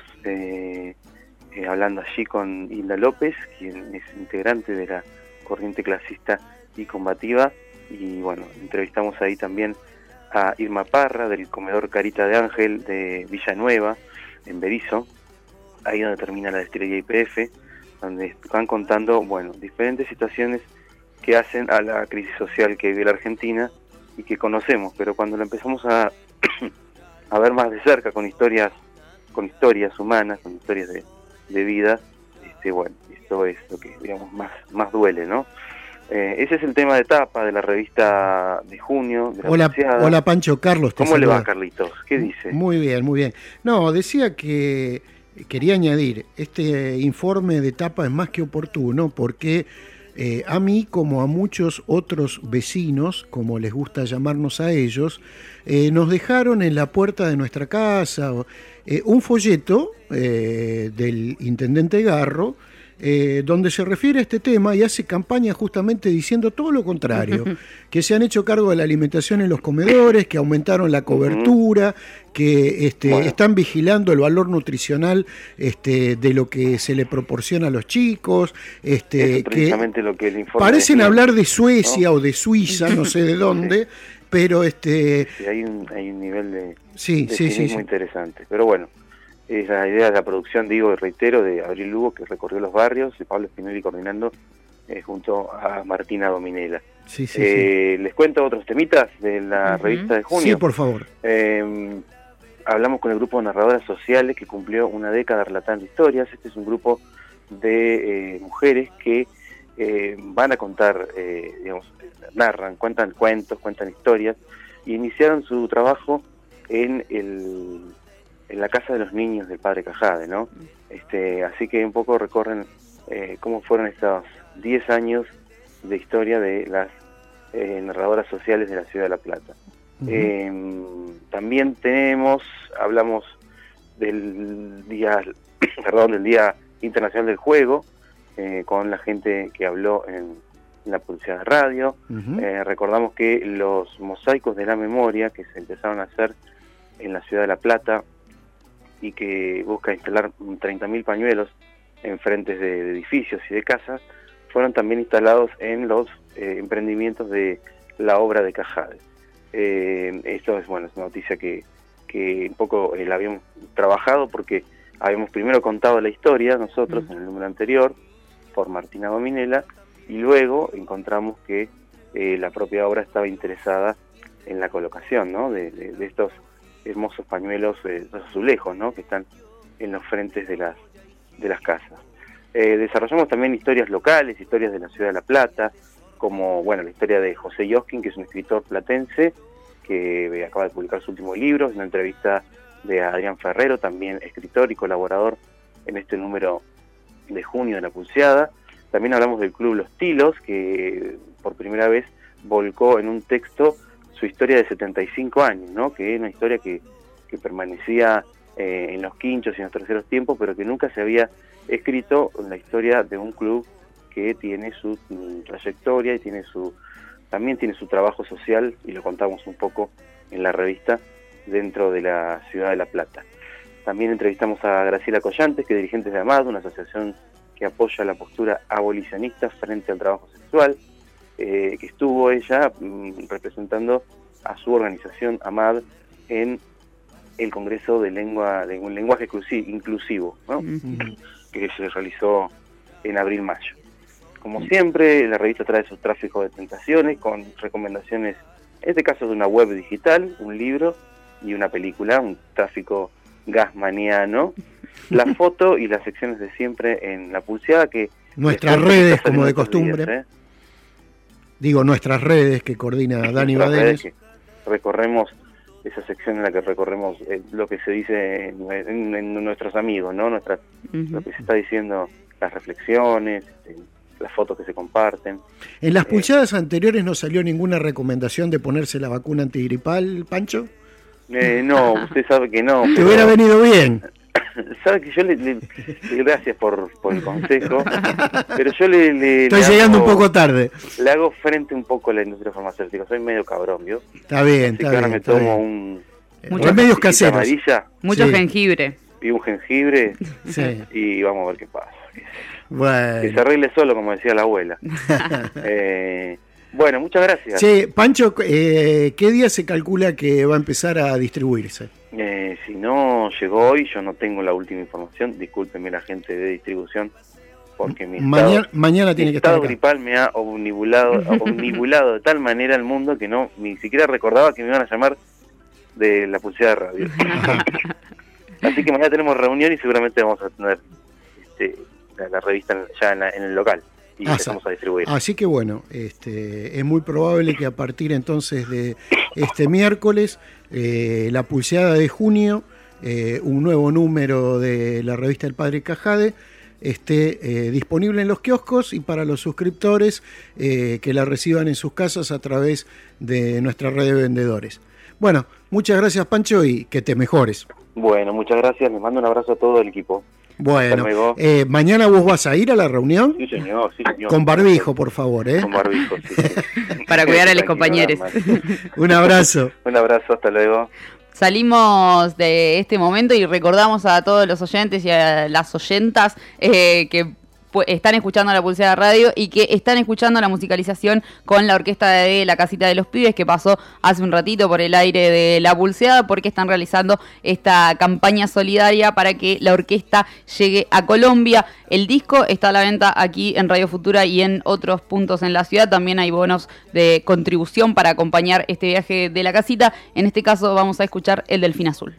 Speaker 14: hablando allí con Hilda López, quien es integrante de la corriente clasista y combativa, y bueno, entrevistamos ahí también a Irma Parra del comedor Carita de Ángel de Villanueva, en Berizo, ahí donde termina la destilería YPF, donde van contando, bueno, diferentes situaciones que hacen a la crisis social que vive la Argentina y que conocemos, pero cuando la empezamos a ver más de cerca con historias humanas, con historias de vida, bueno, esto es lo que digamos más duele, ¿no? Ese es el tema de tapa de la revista de junio. De la
Speaker 11: Hola Pancho, Carlos.
Speaker 14: ¿Cómo le va, Carlitos? ¿Qué dice?
Speaker 11: Muy bien, muy bien. No, decía que quería añadir, este informe de tapa es más que oportuno porque a mí, como a muchos otros vecinos, como les gusta llamarnos a ellos, nos dejaron en la puerta de nuestra casa un folleto del intendente Garro, donde se refiere a este tema y hace campaña justamente diciendo todo lo contrario, que se han hecho cargo de la alimentación en los comedores, que aumentaron la cobertura, que están vigilando el valor nutricional de lo que se le proporciona a los chicos,
Speaker 14: precisamente lo que el informe
Speaker 11: parecen
Speaker 14: decía,
Speaker 11: hablar de Suecia,
Speaker 14: ¿no?
Speaker 11: O de Suiza, no sé de dónde, pero
Speaker 14: Sí, hay un nivel de cinismo
Speaker 11: sí.
Speaker 14: interesante, pero bueno. Es la idea de la producción, digo y reitero, de Abril Lugo, que recorrió los barrios, y Pablo Spinelli coordinando junto a Martina Dominela.
Speaker 11: Sí.
Speaker 14: Les cuento otros temitas de la revista de junio.
Speaker 11: Sí, por favor.
Speaker 14: Hablamos con el grupo de narradoras sociales que cumplió una década relatando historias. Este es un grupo de mujeres que van a contar, narran, cuentan cuentos, cuentan historias, y iniciaron su trabajo en la Casa de los Niños del Padre Cajade, ¿no? Así que un poco recorren cómo fueron estos 10 años de historia de las narradoras sociales de la Ciudad de La Plata. También hablamos del Día Internacional del Juego, con la gente que habló en la Pulseada de Radio. Recordamos que los mosaicos de la memoria que se empezaron a hacer en la Ciudad de La Plata y que busca instalar 30.000 pañuelos en frentes de edificios y de casas, fueron también instalados en los emprendimientos de la obra de Cajade. Esto es una noticia que un poco la habíamos trabajado porque habíamos primero contado la historia nosotros en el número anterior por Martina Dominela, y luego encontramos que la propia obra estaba interesada en la colocación, ¿no? de estos hermosos pañuelos, los azulejos, ¿no? Que están en los frentes de las casas. Desarrollamos también historias locales, historias de la Ciudad de La Plata, como la historia de José Yoskin, que es un escritor platense que acaba de publicar su último libro, una entrevista de Adrián Ferrero, también escritor y colaborador en este número de junio de La Pulseada. También hablamos del Club Los Tilos, que por primera vez volcó en un texto su historia de 75 años, ¿no? Que es una historia que permanecía en los quinchos y en los terceros tiempos, pero que nunca se había escrito en la historia de un club que tiene su trayectoria y también tiene su trabajo social, y lo contamos un poco en la revista dentro de la Ciudad de La Plata. También entrevistamos a Graciela Collantes, que es dirigente de AMAD, una asociación que apoya la postura abolicionista frente al trabajo sexual, que estuvo ella representando a su organización AMAD en el Congreso de un lenguaje inclusivo, ¿no? Que se realizó en abril-mayo. Como siempre, la revista trae su tráfico de tentaciones con recomendaciones, en este caso de una web digital, un libro y una película, un tráfico gasmaniano, la foto y las secciones de siempre en La Pulseada, que
Speaker 11: nuestras redes, como de costumbre, días, digo, nuestras redes que coordina Dani Badenes,
Speaker 14: recorremos esa sección en la que recorremos lo que se dice en nuestros amigos, ¿no? Lo que se está diciendo, las reflexiones, las fotos que se comparten.
Speaker 11: ¿En las pulseadas anteriores no salió ninguna recomendación de ponerse la vacuna antigripal, Pancho?
Speaker 14: No, usted sabe que no.
Speaker 11: Te hubiera venido bien.
Speaker 14: sabe que yo gracias por el consejo, pero yo le
Speaker 11: Estoy llegando un poco tarde.
Speaker 14: Le hago frente un poco a la industria farmacéutica, soy medio cabrón, ¿vio?
Speaker 11: Está bien,
Speaker 14: así
Speaker 11: está
Speaker 14: que ahora
Speaker 11: bien.
Speaker 14: me tomo un
Speaker 11: remedios caseros.
Speaker 14: Amarilla,
Speaker 1: mucho jengibre.
Speaker 14: Y un jengibre,
Speaker 11: sí.
Speaker 14: Y vamos a ver qué pasa.
Speaker 11: Bueno.
Speaker 14: Que se arregle solo, como decía la abuela. Bueno, muchas gracias.
Speaker 11: Che, Pancho, ¿qué día se calcula que va a empezar a distribuirse?
Speaker 14: Si no llegó hoy, yo no tengo la última información. Discúlpeme la gente de distribución, porque
Speaker 11: mañana tiene que estar acá.
Speaker 14: Mi estado gripal me ha omnibulado de tal manera el mundo que ni siquiera recordaba que me iban a llamar de la pulseada de radio. Así que mañana tenemos reunión y seguramente vamos a tener la revista ya en el local. Y empezamos a distribuir.
Speaker 11: Así que bueno, es muy probable que a partir entonces de este miércoles, la pulseada de junio, un nuevo número de la revista El Padre Cajade, esté disponible en los kioscos y para los suscriptores que la reciban en sus casas a través de nuestra red de vendedores. Bueno, muchas gracias, Pancho, y que te mejores.
Speaker 14: Bueno, muchas gracias, les mando un abrazo a todo el equipo.
Speaker 11: Bueno, ¿mañana vos vas a ir a la reunión?
Speaker 14: Sí, señor.
Speaker 11: Con barbijo, por favor, ¿eh?
Speaker 14: Con barbijo, sí.
Speaker 1: Para cuidar a los compañeros.
Speaker 11: Un abrazo.
Speaker 14: Un abrazo, hasta luego.
Speaker 1: Salimos de este momento y recordamos a todos los oyentes y a las oyentas que están escuchando la Pulseada Radio y que están escuchando la musicalización con la orquesta de La Casita de los Pibes, que pasó hace un ratito por el aire de la Pulseada, porque están realizando esta campaña solidaria para que la orquesta llegue a Colombia. El disco está a la venta aquí en Radio Futura y en otros puntos en la ciudad. También hay bonos de contribución para acompañar este viaje de La Casita. En este caso vamos a escuchar El Delfín Azul.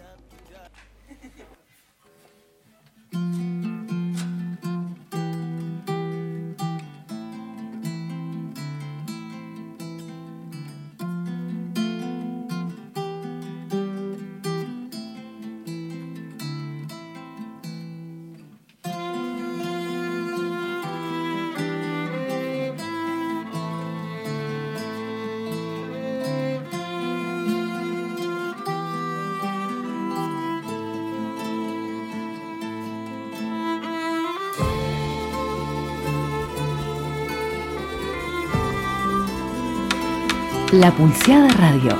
Speaker 6: La Pulseada Radio.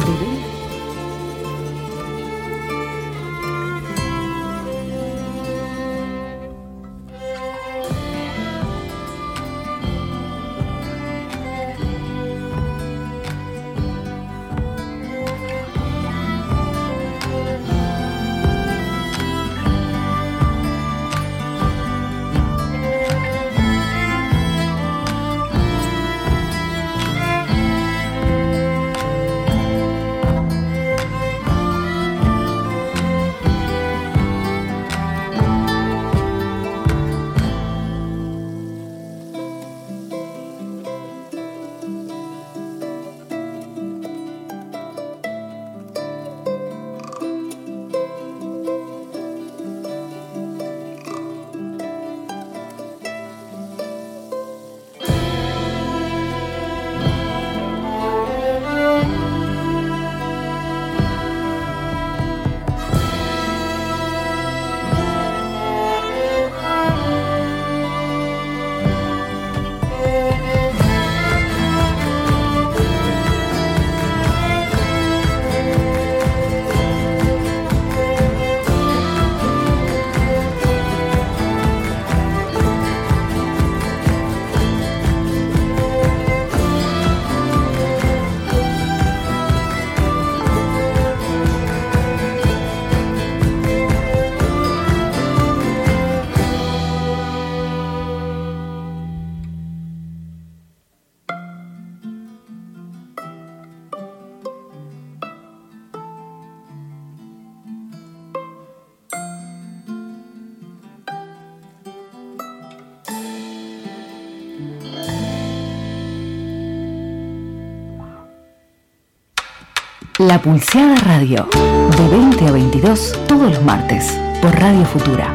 Speaker 6: La Pulseada Radio, de 20 a 22, todos los martes, por Radio Futura,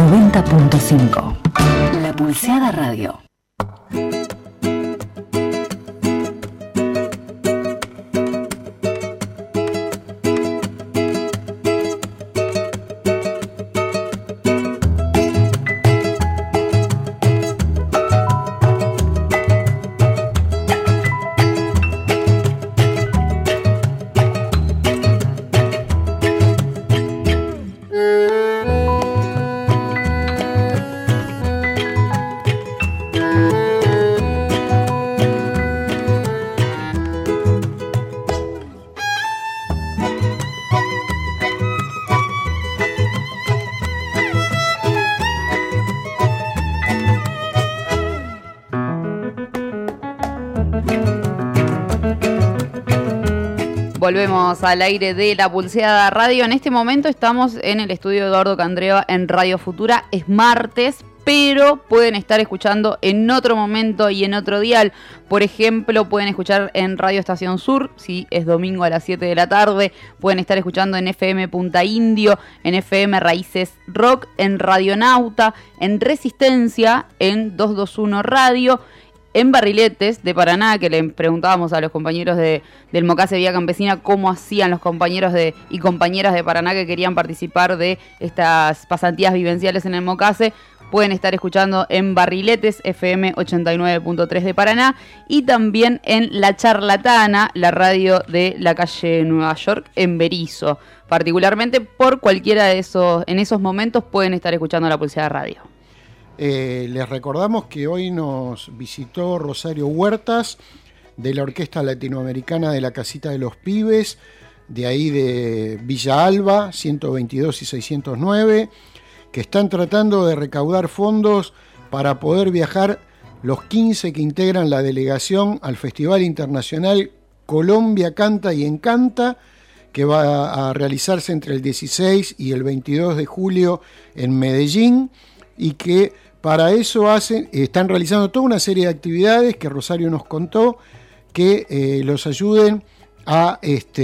Speaker 6: 90.5. La Pulseada Radio.
Speaker 1: Volvemos al aire de La Pulseada Radio. En este momento estamos en el estudio de Eduardo Candreva en Radio Futura. Es martes, pero pueden estar escuchando en otro momento y en otro dial. Por ejemplo, pueden escuchar en Radio Estación Sur, si es domingo a las 7 de la tarde. Pueden estar escuchando en FM Punta Indio, en FM Raíces Rock, en Radionauta, en Resistencia, en 221 Radio, en Barriletes de Paraná, que le preguntábamos a los compañeros del Mocase Vía Campesina cómo hacían los compañeros y compañeras de Paraná que querían participar de estas pasantías vivenciales en el Mocase. Pueden estar escuchando en Barriletes, FM 89.3 de Paraná, y también en La Charlatana, la radio de la calle Nueva York, en Berizo. Particularmente por cualquiera de en esos momentos pueden estar escuchando La Pulseada Radio.
Speaker 11: Les recordamos que hoy nos visitó Rosario Huertas, de la Orquesta Latinoamericana de la Casita de los Pibes, de ahí de Villa Alba, 122 y 609, que están tratando de recaudar fondos para poder viajar los 15 que integran la delegación al Festival Internacional Colombia Canta y Encanta, que va a realizarse entre el 16 y el 22 de julio en Medellín, y que para eso están realizando toda una serie de actividades que Rosario nos contó, que los ayuden a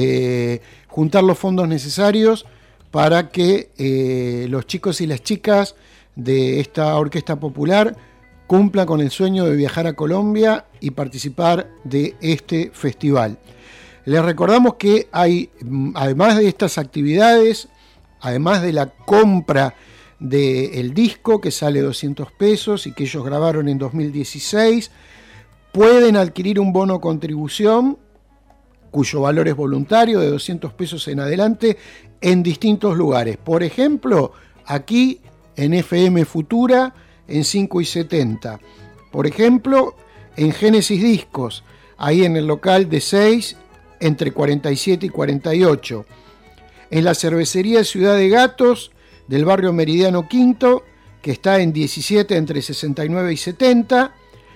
Speaker 11: juntar los fondos necesarios para que los chicos y las chicas de esta orquesta popular cumplan con el sueño de viajar a Colombia y participar de este festival. Les recordamos que hay, además de estas actividades, además de la compra del disco que sale 200 pesos y que ellos grabaron en 2016, pueden adquirir un bono contribución cuyo valor es voluntario, de 200 pesos en adelante, en distintos lugares. Por ejemplo, aquí en FM Futura, en 5 y 70. Por ejemplo, en Génesis Discos, ahí en el local de 6, entre 47 y 48. En la cervecería Ciudad de Gatos, del barrio Meridiano Quinto, que está en 17, entre 69 y 70.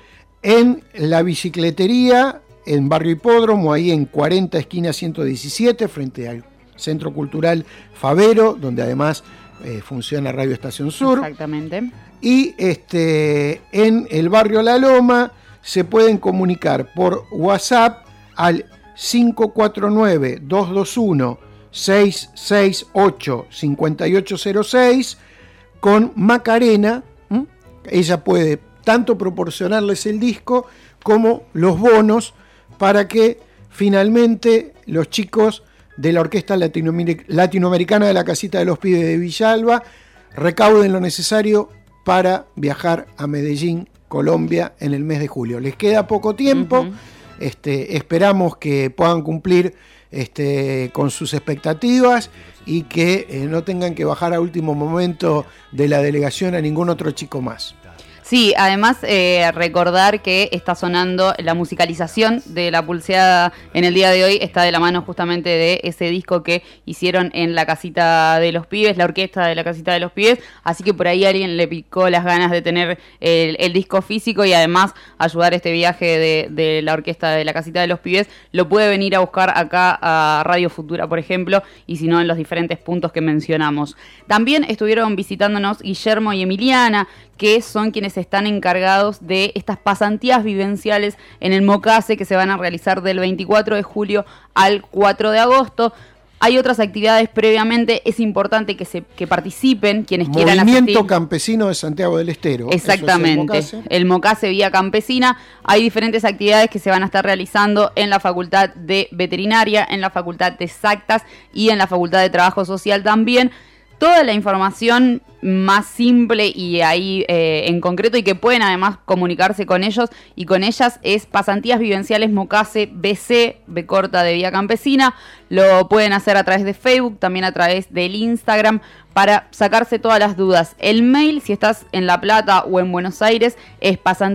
Speaker 11: En la bicicletería, en Barrio Hipódromo, ahí en 40, esquina 117, frente al Centro Cultural Favero, donde además funciona Radio Estación Sur.
Speaker 1: Exactamente.
Speaker 11: Y en el barrio La Loma se pueden comunicar por WhatsApp al 549-221-668-5806 con Macarena. Ella puede tanto proporcionarles el disco como los bonos para que finalmente los chicos de la Orquesta Latinoamericana de la Casita de los Pibes de Villalba recauden lo necesario para viajar a Medellín, Colombia, en el mes de julio. Les queda poco tiempo. Esperamos que puedan cumplir con sus expectativas y que no tengan que bajar a último momento de la delegación a ningún otro chico más.
Speaker 1: Sí, además recordar que está sonando la musicalización de La Pulseada en el día de hoy, está de la mano justamente de ese disco que hicieron en la Casita de los Pibes, la orquesta de la Casita de los Pibes, así que por ahí alguien le picó las ganas de tener el disco físico y además ayudar este viaje de la orquesta de la Casita de los Pibes, lo puede venir a buscar acá a Radio Futura, por ejemplo, y si no en los diferentes puntos que mencionamos. También estuvieron visitándonos Guillermo y Emiliana, que son quienes están encargados de estas pasantías vivenciales en el Mocase que se van a realizar del 24 de julio al 4 de agosto. Hay otras actividades previamente, es importante que participen quienes quieran asistir.
Speaker 11: Movimiento Campesino de Santiago del Estero.
Speaker 1: Exactamente,
Speaker 11: Eso es
Speaker 1: el Mocase Vía Campesina. Hay diferentes actividades que se van a estar realizando en la Facultad de Veterinaria, en la Facultad de Exactas y en la Facultad de Trabajo Social también. Toda la información más simple y ahí en concreto y que pueden además comunicarse con ellos y con ellas es Pasantías Vivenciales Mocase BC, B corta de Vía Campesina. Lo pueden hacer a través de Facebook, también a través del Instagram, para sacarse todas las dudas. El mail, si estás en La Plata o en Buenos Aires, es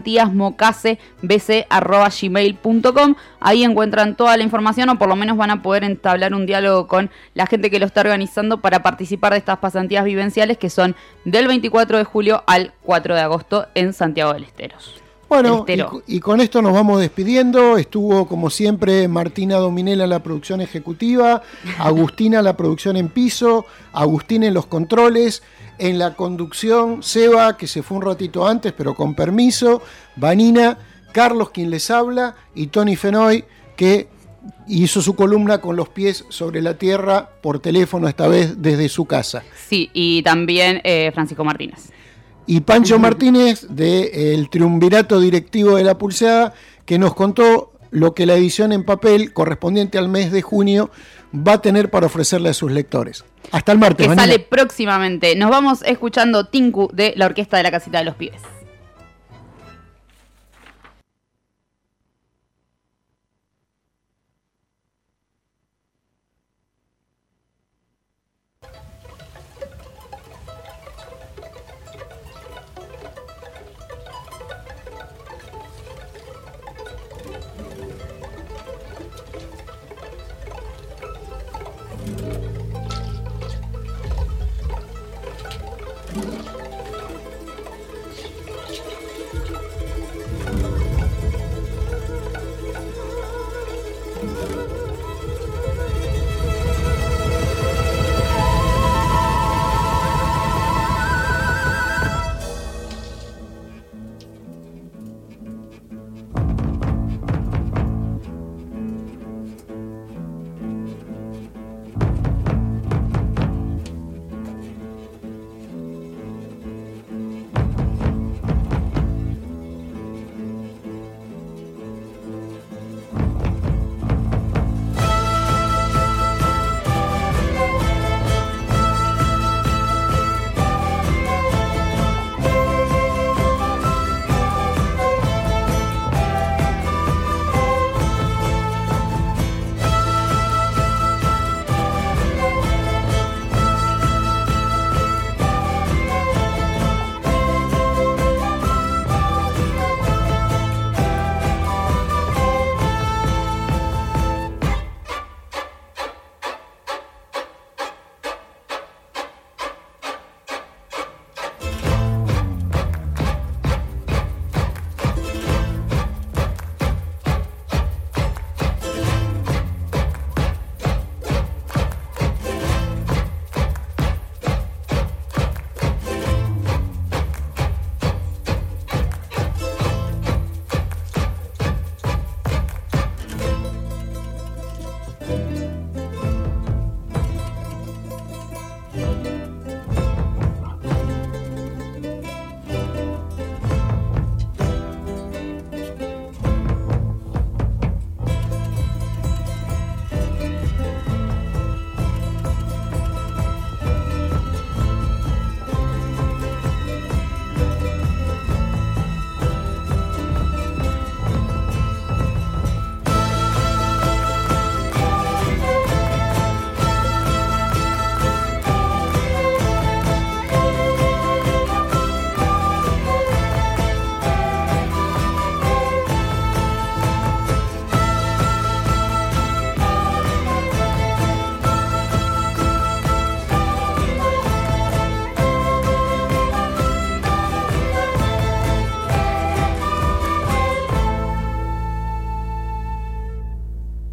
Speaker 1: pasantíasmocasebc@gmail.com. Ahí encuentran toda la información o por lo menos van a poder entablar un diálogo con la gente que lo está organizando para participar de estas pasantías vivenciales que son del 24 de julio al 4 de agosto en Santiago del Estero.
Speaker 11: Bueno, y con esto nos vamos despidiendo. Estuvo, como siempre, Martina Dominela en la producción ejecutiva, Agustina en la producción en piso, Agustín en los controles, en la conducción, Seba, que se fue un ratito antes, pero con permiso, Vanina, Carlos, quien les habla, y Tony Fenoy, que hizo su columna con los pies sobre la tierra por teléfono, esta vez desde su casa.
Speaker 1: Sí, y también Francisco Martínez.
Speaker 11: Y Pancho Martínez, del triunvirato directivo de La Pulseada, que nos contó lo que la edición en papel correspondiente al mes de junio va a tener para ofrecerle a sus lectores. Hasta el martes.
Speaker 1: Que
Speaker 11: Vanina.
Speaker 1: sale próximamente. Nos vamos escuchando Tinku de la Orquesta de la Casita de los Pibes.